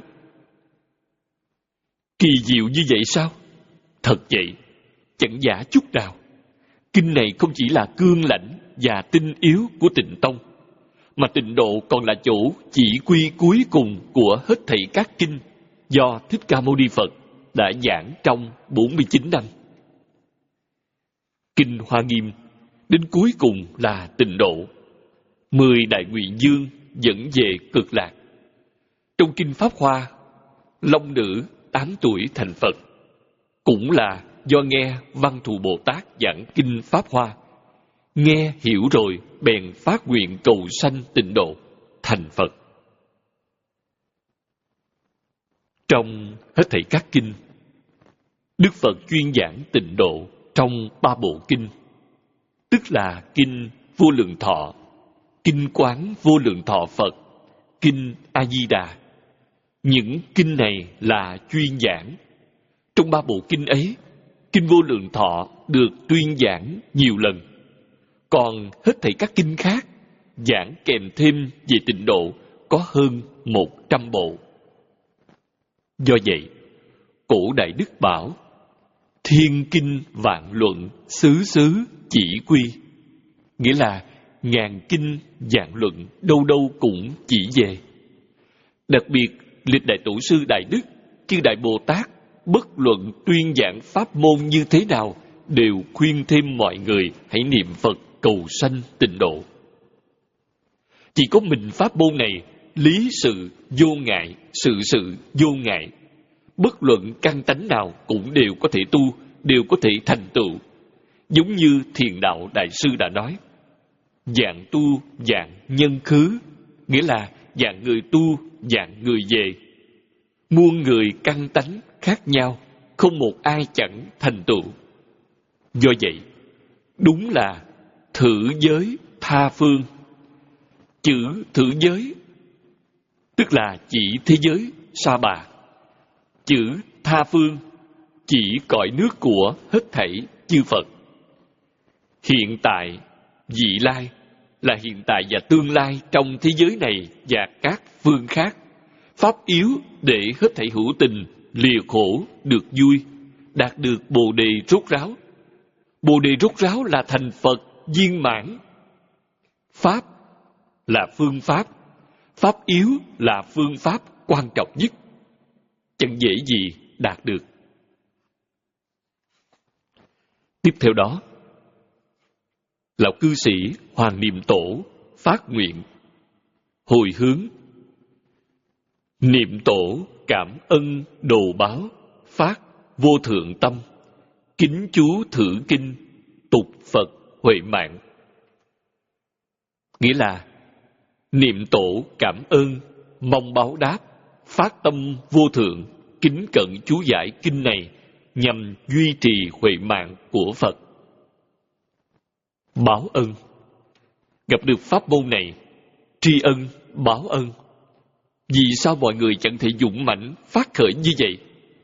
Kỳ diệu như vậy sao? Thật vậy, chẳng giả chút nào. Kinh này không chỉ là cương lãnh và tinh yếu của Tịnh Tông, mà Tịnh Độ còn là chỗ chỉ quy cuối cùng của hết thảy các kinh do Thích Ca Mâu Ni Phật đã giảng trong bốn mươi chín năm. Kinh Hoa Nghiêm đến cuối cùng là Tịnh Độ, mười đại nguyện dương dẫn về Cực Lạc. Trong Kinh Pháp Hoa, Long Nữ tám tuổi thành Phật, cũng là do nghe Văn Thù Bồ Tát giảng Kinh Pháp Hoa, nghe hiểu rồi bèn phát nguyện cầu sanh Tịnh Độ, thành Phật. Trong hết thảy các kinh, Đức Phật chuyên giảng Tịnh Độ trong ba bộ kinh, tức là Kinh Vô Lượng Thọ, Kinh Quán Vô Lượng Thọ Phật, Kinh A Di Đà. Những kinh này là chuyên giảng. Trong ba bộ kinh ấy, Kinh Vô Lượng Thọ được tuyên giảng nhiều lần, còn hết thảy các kinh khác giảng kèm thêm về Tịnh Độ có hơn một trăm bộ. Do vậy, cổ Đại Đức bảo, thiên kinh vạn luận, xứ xứ chỉ quy. Nghĩa là ngàn kinh vạn luận đâu đâu cũng chỉ về. Đặc biệt, lịch Đại Tổ sư Đại Đức, chư Đại Bồ Tát, bất luận tuyên giảng pháp môn như thế nào, đều khuyên thêm mọi người hãy niệm Phật cầu sanh Tịnh Độ. Chỉ có mình pháp môn này, lý sự vô ngại, sự sự vô ngại. Bất luận căn tánh nào cũng đều có thể tu, đều có thể thành tựu. Giống như Thiền Đạo Đại sư đã nói, dạng tu, dạng nhân khứ, nghĩa là dạng người tu, dạng người về. Muôn người căn tánh khác nhau, không một ai chẳng thành tựu. Do vậy, đúng là thử giới tha phương. Chữ thử giới tức là chỉ thế giới Sa Bà. Chữ tha phương chỉ cõi nước của hết thảy chư Phật. Hiện tại, vị lai là hiện tại và tương lai trong thế giới này và các phương khác. Pháp yếu để hết thảy hữu tình lìa khổ được vui, đạt được bồ đề rốt ráo. Bồ đề rốt ráo là thành Phật viên mãn. Pháp là phương pháp, pháp yếu là phương pháp quan trọng nhất, chẳng dễ gì đạt được. Tiếp theo đó, lão cư sĩ Hoàng Niệm Tổ phát nguyện hồi hướng: niệm tổ cảm ân đồ báo, phát vô thượng tâm, kính chú thử kinh, tục Phật huệ mạng. Nghĩa là niệm tổ cảm ơn, mong báo đáp, phát tâm vô thượng, kính cận chú giải kinh này nhằm duy trì huệ mạng của Phật. báo ân. Gặp được pháp môn này, tri ân, báo ân. Vì sao mọi người chẳng thể dũng mãnh phát khởi như vậy?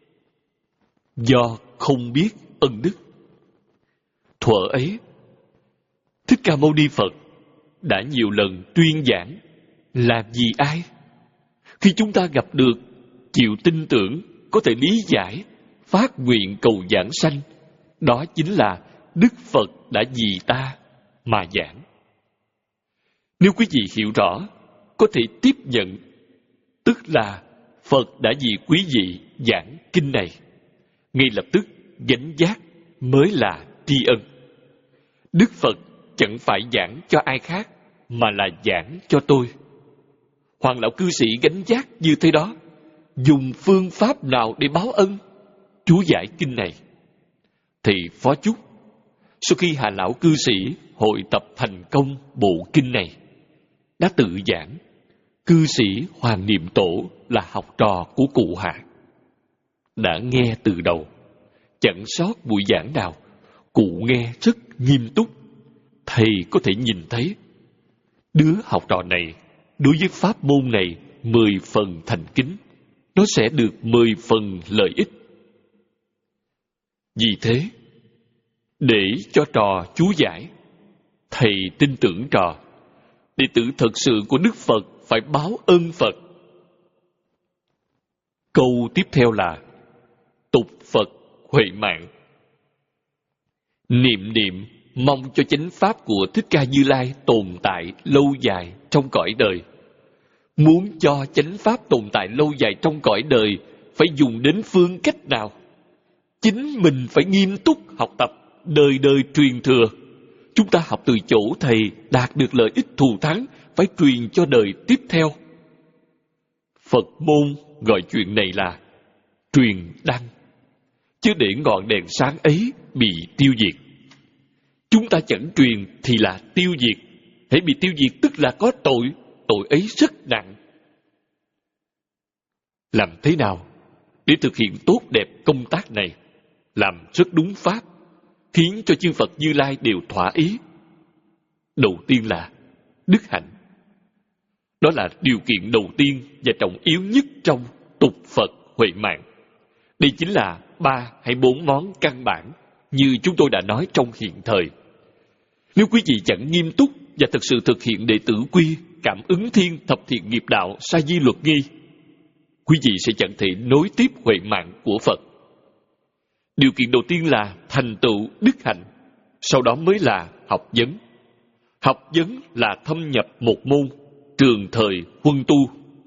Do không biết ân đức. Thuở ấy, Thích Ca Mâu Ni Phật đã nhiều lần tuyên giảng làm gì ai. Khi chúng ta gặp được, chịu tin tưởng, có thể lý giải, phát nguyện cầu giảng sanh, đó chính là Đức Phật đã vì ta mà giảng. Nếu quý vị hiểu rõ, có thể tiếp nhận, tức là Phật đã vì quý vị giảng kinh này, ngay lập tức gánh giác mới là tri ân. Đức Phật chẳng phải giảng cho ai khác, mà là giảng cho tôi. Hoàng lão cư sĩ gánh giác như thế đó, dùng phương pháp nào để báo ân? Chú giải kinh này. Thì Phó Chúc, sau khi Hà lão cư sĩ hội tập thành công bộ kinh này, đã tự giảng. Cư sĩ Hoàng Niệm Tổ là học trò của cụ Hạ, đã nghe từ đầu, chẳng sót buổi giảng nào. Cụ nghe rất nghiêm túc. Thầy có thể nhìn thấy đứa học trò này đối với pháp môn này mười phần thành kính, nó sẽ được mười phần lợi ích. Vì thế, để cho trò chú giải, thầy tin tưởng trò. Đệ tử thật sự của Đức Phật phải báo ơn Phật. Câu tiếp theo là tục Phật huệ mạng. Niệm niệm mong cho chánh pháp của Thích Ca Như Lai tồn tại lâu dài trong cõi đời. Muốn cho chánh pháp tồn tại lâu dài trong cõi đời, phải dùng đến phương cách nào? Chính mình phải nghiêm túc học tập, đời đời truyền thừa. Chúng ta học từ chỗ thầy đạt được lợi ích thù thắng, phải truyền cho đời tiếp theo. Phật môn gọi chuyện này là truyền đăng, chứ để ngọn đèn sáng ấy bị tiêu diệt. Chúng ta chẳng truyền thì là tiêu diệt. Hễ bị tiêu diệt tức là có tội, tội ấy rất nặng. Làm thế nào để thực hiện tốt đẹp công tác này? Làm rất đúng pháp, khiến cho chư Phật Như Lai đều thỏa ý. Đầu tiên là đức hạnh. Đó là điều kiện đầu tiên và trọng yếu nhất trong tục Phật huệ mạng. Đây chính là ba hay bốn món căn bản như chúng tôi đã nói trong hiện thời. Nếu quý vị chẳng nghiêm túc và thực sự thực hiện đệ tử quy, cảm ứng thiên, thập thiện nghiệp đạo, sa di luật nghi, quý vị sẽ chẳng thể nối tiếp huệ mạng của Phật. Điều kiện đầu tiên là thành tựu đức hạnh, sau đó mới là học vấn. Học vấn là thâm nhập một môn, trường thời huân tu.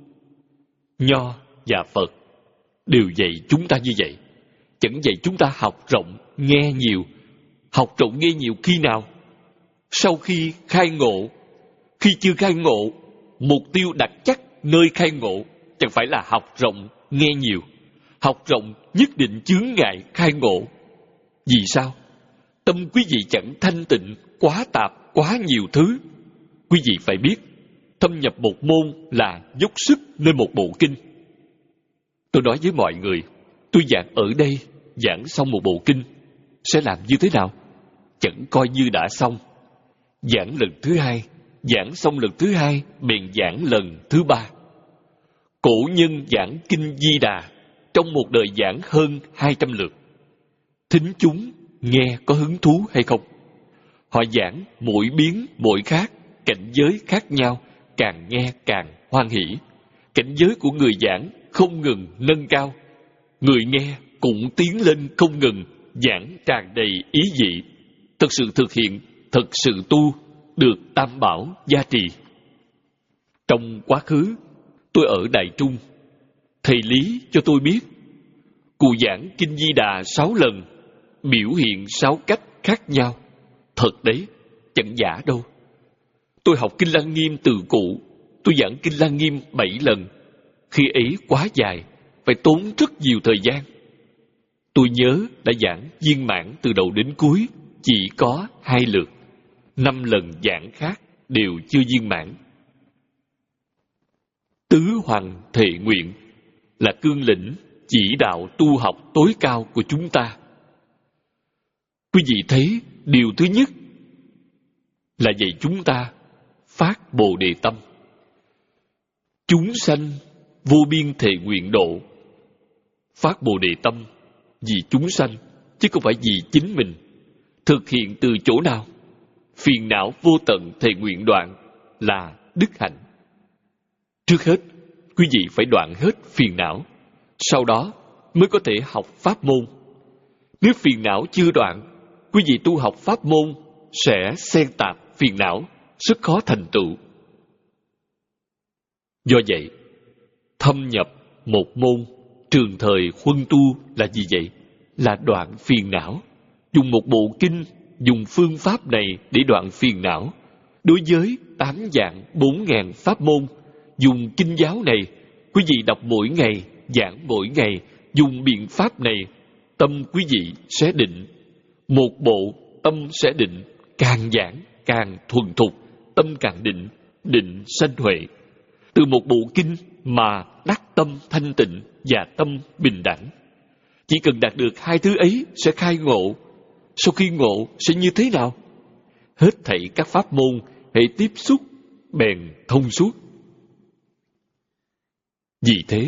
Nho và Phật đều dạy chúng ta như vậy. Chẳng dạy chúng ta học rộng, nghe nhiều. Học rộng nghe nhiều khi nào? Sau khi khai ngộ. Khi chưa khai ngộ, mục tiêu đặt chắc nơi khai ngộ chẳng phải là học rộng, nghe nhiều. Học rộng nhất định chướng ngại khai ngộ. Vì sao? Tâm quý vị chẳng thanh tịnh, quá tạp, quá nhiều thứ. Quý vị phải biết, thâm nhập một môn là dốc sức lên một bộ kinh. Tôi nói với mọi người, tôi giảng ở đây, giảng xong một bộ kinh, sẽ làm như thế nào? Chẳng coi như đã xong. Giảng lần thứ hai, giảng xong lần thứ hai, bèn giảng lần thứ ba. Cổ nhân giảng kinh Di Đà, trong một đời giảng hơn hai trăm lượt. Thính chúng nghe có hứng thú hay không? Họ giảng mỗi biến mỗi khác, cảnh giới khác nhau, càng nghe càng hoan hỷ. Cảnh giới của người giảng không ngừng nâng cao, người nghe cũng tiến lên không ngừng, giảng tràn đầy ý vị. Thật sự thực hiện, thật sự tu, được tam bảo gia trì. Trong quá khứ, tôi ở Đại Trung, thầy Lý cho tôi biết, cụ giảng kinh Di Đà sáu lần, biểu hiện sáu cách khác nhau. Thật đấy, chẳng giả đâu. Tôi học kinh Lăng Nghiêm từ cụ, tôi giảng kinh Lăng Nghiêm bảy lần. Khi ấy quá dài, phải tốn rất nhiều thời gian. Tôi nhớ đã giảng viên mãn từ đầu đến cuối, chỉ có hai lượt. Năm lần giảng khác đều chưa viên mãn. Tứ Hoàng Thệ Nguyện là cương lĩnh chỉ đạo tu học tối cao của chúng ta. Quý vị thấy, điều thứ nhất, là dạy chúng ta phát Bồ Đề tâm. Chúng sanh vô biên thệ nguyện độ. Phát Bồ Đề tâm vì chúng sanh, chứ không phải vì chính mình. Thực hiện từ chỗ nào? Phiền não vô tận thệ nguyện đoạn là đức hạnh. Trước hết, quý vị phải đoạn hết phiền não, sau đó mới có thể học pháp môn. Nếu phiền não chưa đoạn, quý vị tu học pháp môn sẽ xen tạp phiền não, rất khó thành tựu. Do vậy, thâm nhập một môn trường thời huân tu là gì vậy? Là đoạn phiền não. Dùng một bộ kinh, dùng phương pháp này để đoạn phiền não. Đối với tám vạn bốn ngàn pháp môn, dùng kinh giáo này, quý vị đọc mỗi ngày, giảng mỗi ngày, dùng biện pháp này, tâm quý vị sẽ định. Một bộ tâm sẽ định, càng giảng càng thuần thục, tâm càng định, định sanh huệ. Từ một bộ kinh mà đắc tâm thanh tịnh và tâm bình đẳng. Chỉ cần đạt được hai thứ ấy sẽ khai ngộ. Sau khi ngộ sẽ như thế nào? Hết thảy các pháp môn hệ tiếp xúc bèn thông suốt. Vì thế,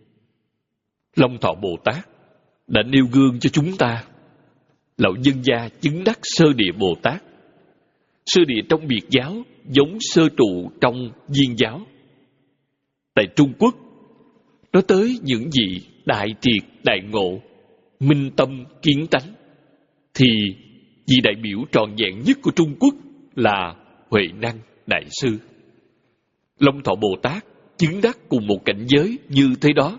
Long Thọ Bồ Tát đã nêu gương cho chúng ta. Lão nhân gia chứng đắc sơ địa Bồ Tát. Sơ địa trong biệt giáo giống sơ trụ trong viên giáo. Tại Trung Quốc, nói tới những vị đại triệt đại ngộ, minh tâm kiến tánh, thì vị đại biểu trọn vẹn nhất của Trung Quốc là Huệ Năng Đại Sư. Long Thọ Bồ Tát chứng đắc cùng một cảnh giới như thế đó.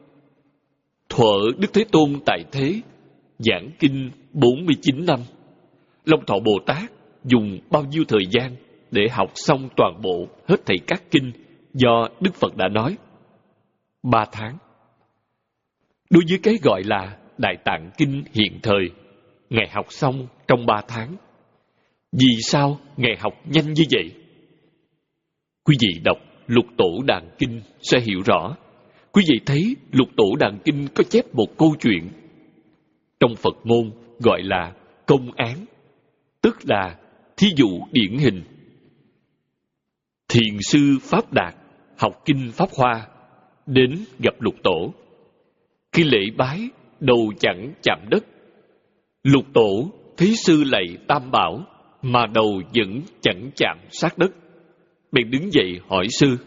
Thuở Đức Thế Tôn tại thế, giảng kinh bốn mươi chín năm. Long Thọ Bồ Tát dùng bao nhiêu thời gian để học xong toàn bộ hết thảy các kinh do Đức Phật đã nói? Ba tháng. Đối với cái gọi là Đại Tạng Kinh hiện thời, Ngài học xong trong ba tháng. Vì sao Ngài học nhanh như vậy? Quý vị đọc Lục Tổ Đàn Kinh sẽ hiểu rõ. Quý vị thấy Lục Tổ Đàn Kinh có chép một câu chuyện. Trong Phật môn gọi là công án, tức là thí dụ điển hình. Thiền sư Pháp Đạt học kinh Pháp Hoa đến gặp Lục Tổ. Khi lễ bái, đầu chẳng chạm đất. Lục Tổ thấy sư lạy Tam Bảo mà đầu vẫn chẳng chạm sát đất. Bèn đứng dậy hỏi sư: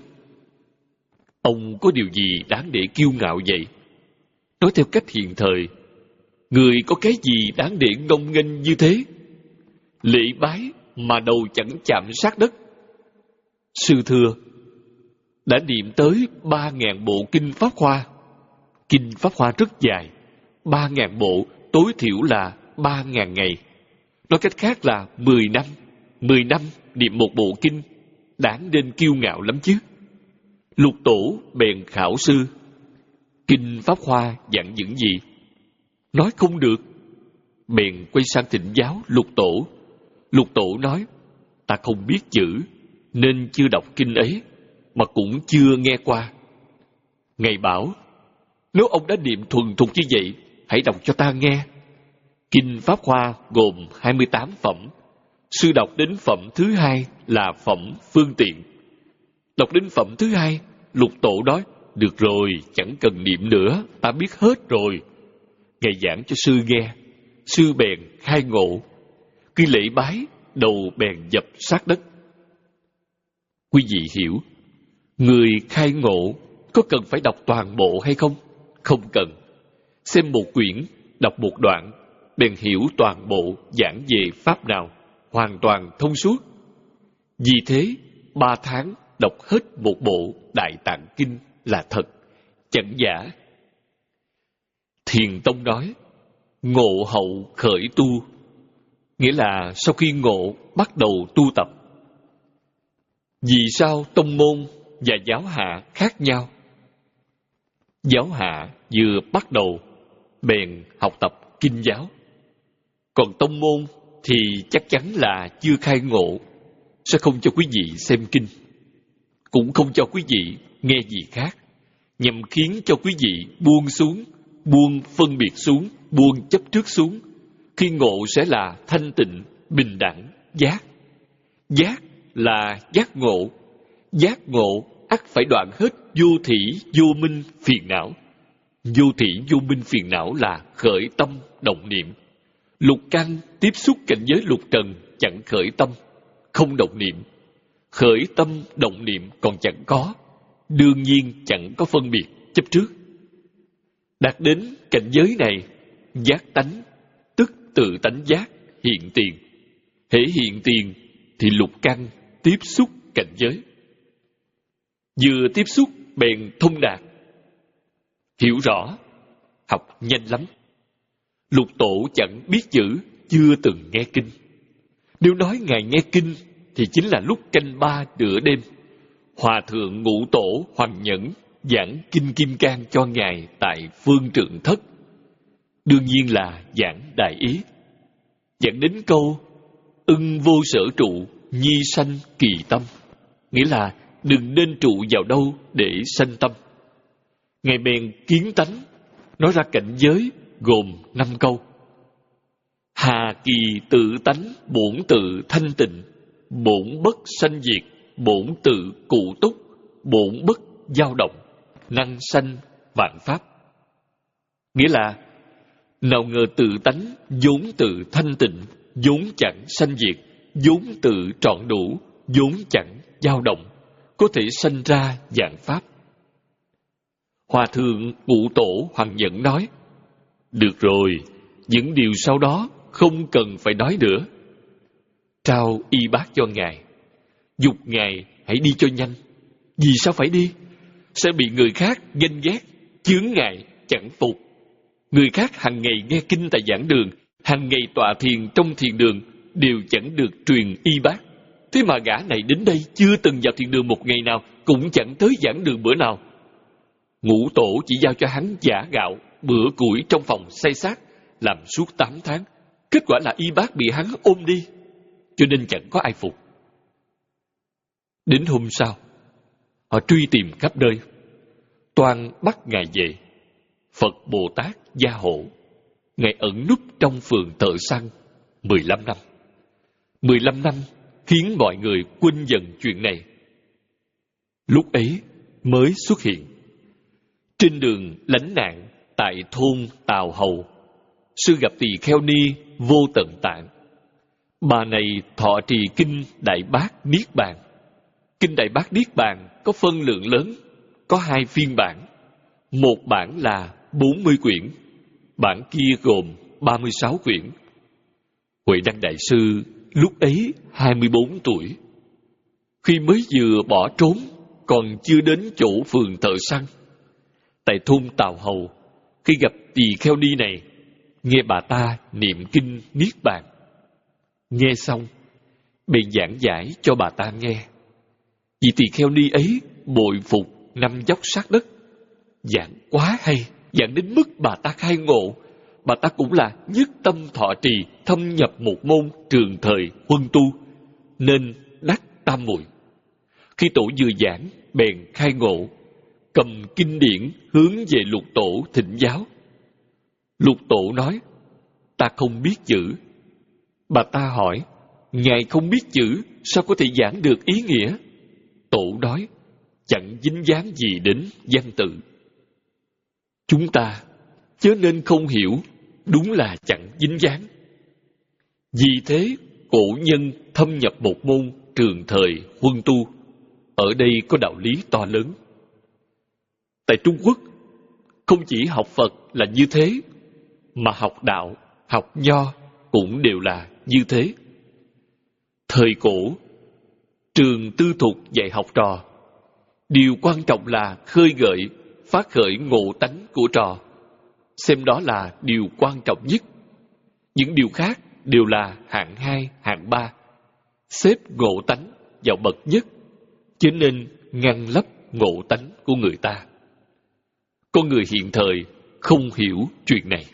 ông có điều gì đáng để kiêu ngạo vậy? Nói theo cách hiện thời, người có cái gì đáng để ngông nghênh như thế? Lễ bái mà đầu chẳng chạm sát đất. Sư thưa, đã niệm tới ba ngàn bộ kinh Pháp Hoa. Kinh Pháp Hoa rất dài, ba ngàn bộ tối thiểu là ba ngàn ngày. Nói cách khác là mười năm, mười năm niệm một bộ kinh, đáng nên kiêu ngạo lắm chứ. Lục Tổ bèn khảo sư: kinh Pháp Hoa dặn những gì? Nói không được. Bèn quay sang thỉnh giáo Lục Tổ. Lục Tổ nói: ta không biết chữ nên chưa đọc kinh ấy, mà cũng chưa nghe qua. Ngài bảo: nếu ông đã niệm thuần thục như vậy, hãy đọc cho ta nghe. Kinh Pháp Hoa gồm hai mươi tám phẩm. Sư đọc đến phẩm thứ hai là phẩm phương tiện. Đọc đến phẩm thứ hai, Lục Tổ nói: được rồi, chẳng cần niệm nữa, ta biết hết rồi. Ngài giảng cho sư nghe. Sư bèn khai ngộ. Khi lễ bái, đầu bèn dập sát đất. Quý vị hiểu, người khai ngộ có cần phải đọc toàn bộ hay không? Không cần. Xem một quyển, đọc một đoạn, bèn hiểu toàn bộ giảng về pháp nào, hoàn toàn thông suốt. Vì thế, ba tháng đọc hết một bộ Đại Tạng Kinh là thật, chẳng giả. Thiền Tông nói: ngộ hậu khởi tu, nghĩa là sau khi ngộ bắt đầu tu tập. Vì sao tông môn và giáo hạ khác nhau? Giáo hạ vừa bắt đầu bèn học tập kinh giáo, còn tông môn thì chắc chắn là chưa khai ngộ, sẽ không cho quý vị xem kinh, cũng không cho quý vị nghe gì khác, nhằm khiến cho quý vị buông xuống, buông phân biệt xuống, buông chấp trước xuống. Khi ngộ sẽ là thanh tịnh, bình đẳng, giác. Giác là giác ngộ. Giác ngộ ắt phải đoạn hết vô thỉ vô minh phiền não. Vô thỉ vô minh phiền não là khởi tâm động niệm. Lục căn tiếp xúc cảnh giới lục trần chẳng khởi tâm, không động niệm. Khởi tâm động niệm còn chẳng có, đương nhiên chẳng có phân biệt chấp trước. Đạt đến cảnh giới này, giác tánh tức tự tánh giác hiện tiền. Hễ hiện tiền thì lục căn tiếp xúc cảnh giới. Vừa tiếp xúc bèn thông đạt, hiểu rõ, học nhanh lắm. Lục tổ chẳng biết chữ, chưa từng nghe kinh. Nếu nói Ngài nghe kinh thì chính là lúc canh ba nửa đêm, Hòa thượng Ngũ Tổ Hoằng Nhẫn giảng kinh Kim Cang cho Ngài tại Phương Trượng Thất. Đương nhiên là giảng đại ý. Giảng đến câu ưng vô sở trụ, nhi sanh kỳ tâm, nghĩa là đừng nên trụ vào đâu để sanh tâm. Ngài bèn kiến tánh, nói ra cảnh giới gồm năm câu. Hà kỳ tự tánh, bổn tự thanh tịnh, bổn bất sanh diệt, bổn tự cụ túc, bổn bất dao động, năng sanh vạn pháp. Nghĩa là nào ngờ tự tánh vốn tự thanh tịnh, vốn chẳng sanh diệt, vốn tự trọn đủ, vốn chẳng dao động, có thể sanh ra vạn pháp. Hòa thượng Ngũ Tổ Hoằng Nhẫn nói: được rồi, những điều sau đó không cần phải nói nữa. Trao y bát cho Ngài, dục Ngài hãy đi cho nhanh. Vì sao phải đi? Sẽ bị người khác ganh ghét, chướng ngại, chẳng phục. Người khác hàng ngày nghe kinh tại giảng đường, hàng ngày tọa thiền trong thiền đường, đều chẳng được truyền y bát. Thế mà gã này đến đây chưa từng vào thiền đường một ngày nào, cũng chẳng tới giảng đường bữa nào. Ngũ Tổ chỉ giao cho hắn giã gạo, bữa củi trong phòng xây xác, làm suốt tám tháng. Kết quả là y bát bị hắn ôm đi, cho nên chẳng có ai phục. Đến hôm sau, họ truy tìm khắp nơi, toan bắt Ngài về. Phật Bồ Tát gia hộ, Ngài ẩn núp trong phường thợ săn mười lăm năm. Mười lăm năm khiến mọi người quên dần chuyện này. Lúc ấy mới xuất hiện. Trên đường lánh nạn tại thôn Tào Hầu, sư gặp tỳ kheo ni Vô Tận Tạng. Bà này thọ trì kinh Đại Bát Niết Bàn. Kinh Đại Bát Niết Bàn có phân lượng lớn, có hai phiên bản. Một bản là bốn mươi quyển, bản kia gồm ba mươi sáu quyển. Huệ Đăng Đại Sư lúc ấy hai mươi bốn tuổi. Khi mới vừa bỏ trốn, còn chưa đến chỗ phường thợ săn, tại thôn Tào Hầu, khi gặp tỳ kheo ni này, nghe bà ta niệm kinh Niết Bàn. Nghe xong, bèn giảng giải cho bà ta nghe. Vị tỳ kheo ni ấy bội phục năm dốc sát đất. Giảng quá hay, giảng đến mức bà ta khai ngộ. Bà ta cũng là nhất tâm thọ trì, thâm nhập một môn trường thời huân tu, nên đắc tam muội. Khi tổ vừa giảng, bèn khai ngộ, cầm kinh điển hướng về Lục Tổ thỉnh giáo. Lục Tổ nói: ta không biết chữ. Bà ta hỏi: Ngài không biết chữ, sao có thể giảng được ý nghĩa? Tổ nói: chẳng dính dáng gì đến văn tự. Chúng ta chớ nên không hiểu, đúng là chẳng dính dáng. Vì thế, cổ nhân thâm nhập một môn trường thời huân tu, ở đây có đạo lý to lớn. Tại Trung Quốc, không chỉ học Phật là như thế, mà học đạo, học nho cũng đều là như thế. Thời cổ, trường tư thục dạy học trò, điều quan trọng là khơi gợi, phát khởi ngộ tánh của trò, xem đó là điều quan trọng nhất. Những điều khác đều là hạng hai, hạng ba, xếp ngộ tánh vào bậc nhất, cho nên ngăn lấp ngộ tánh của người ta. Con người hiện thời không hiểu chuyện này.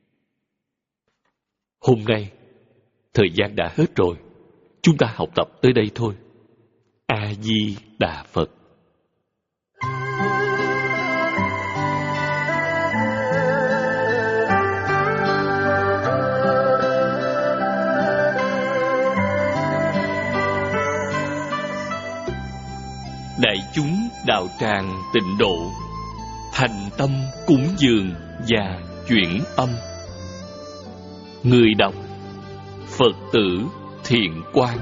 Hôm nay, thời gian đã hết rồi. Chúng ta học tập tới đây thôi. A-di-đà Phật. tịnh độ, thành tâm cúng dường và chuyển âm. Người đọc Phật tử Thiện Quang.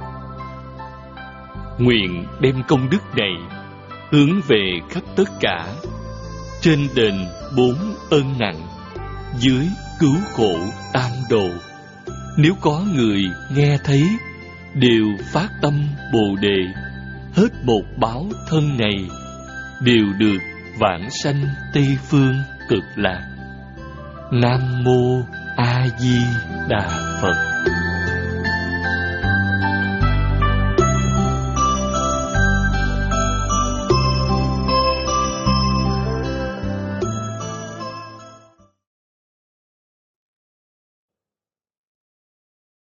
Nguyện đem công đức này hướng về khắp tất cả, trên đền bốn ân nặng, dưới cứu khổ tam độ. Nếu có người nghe thấy, đều phát tâm Bồ Đề, hết một báo thân này, đều được vãng sanh Tây Phương Cực Lạc. Nam Mô A Di Đà Phật.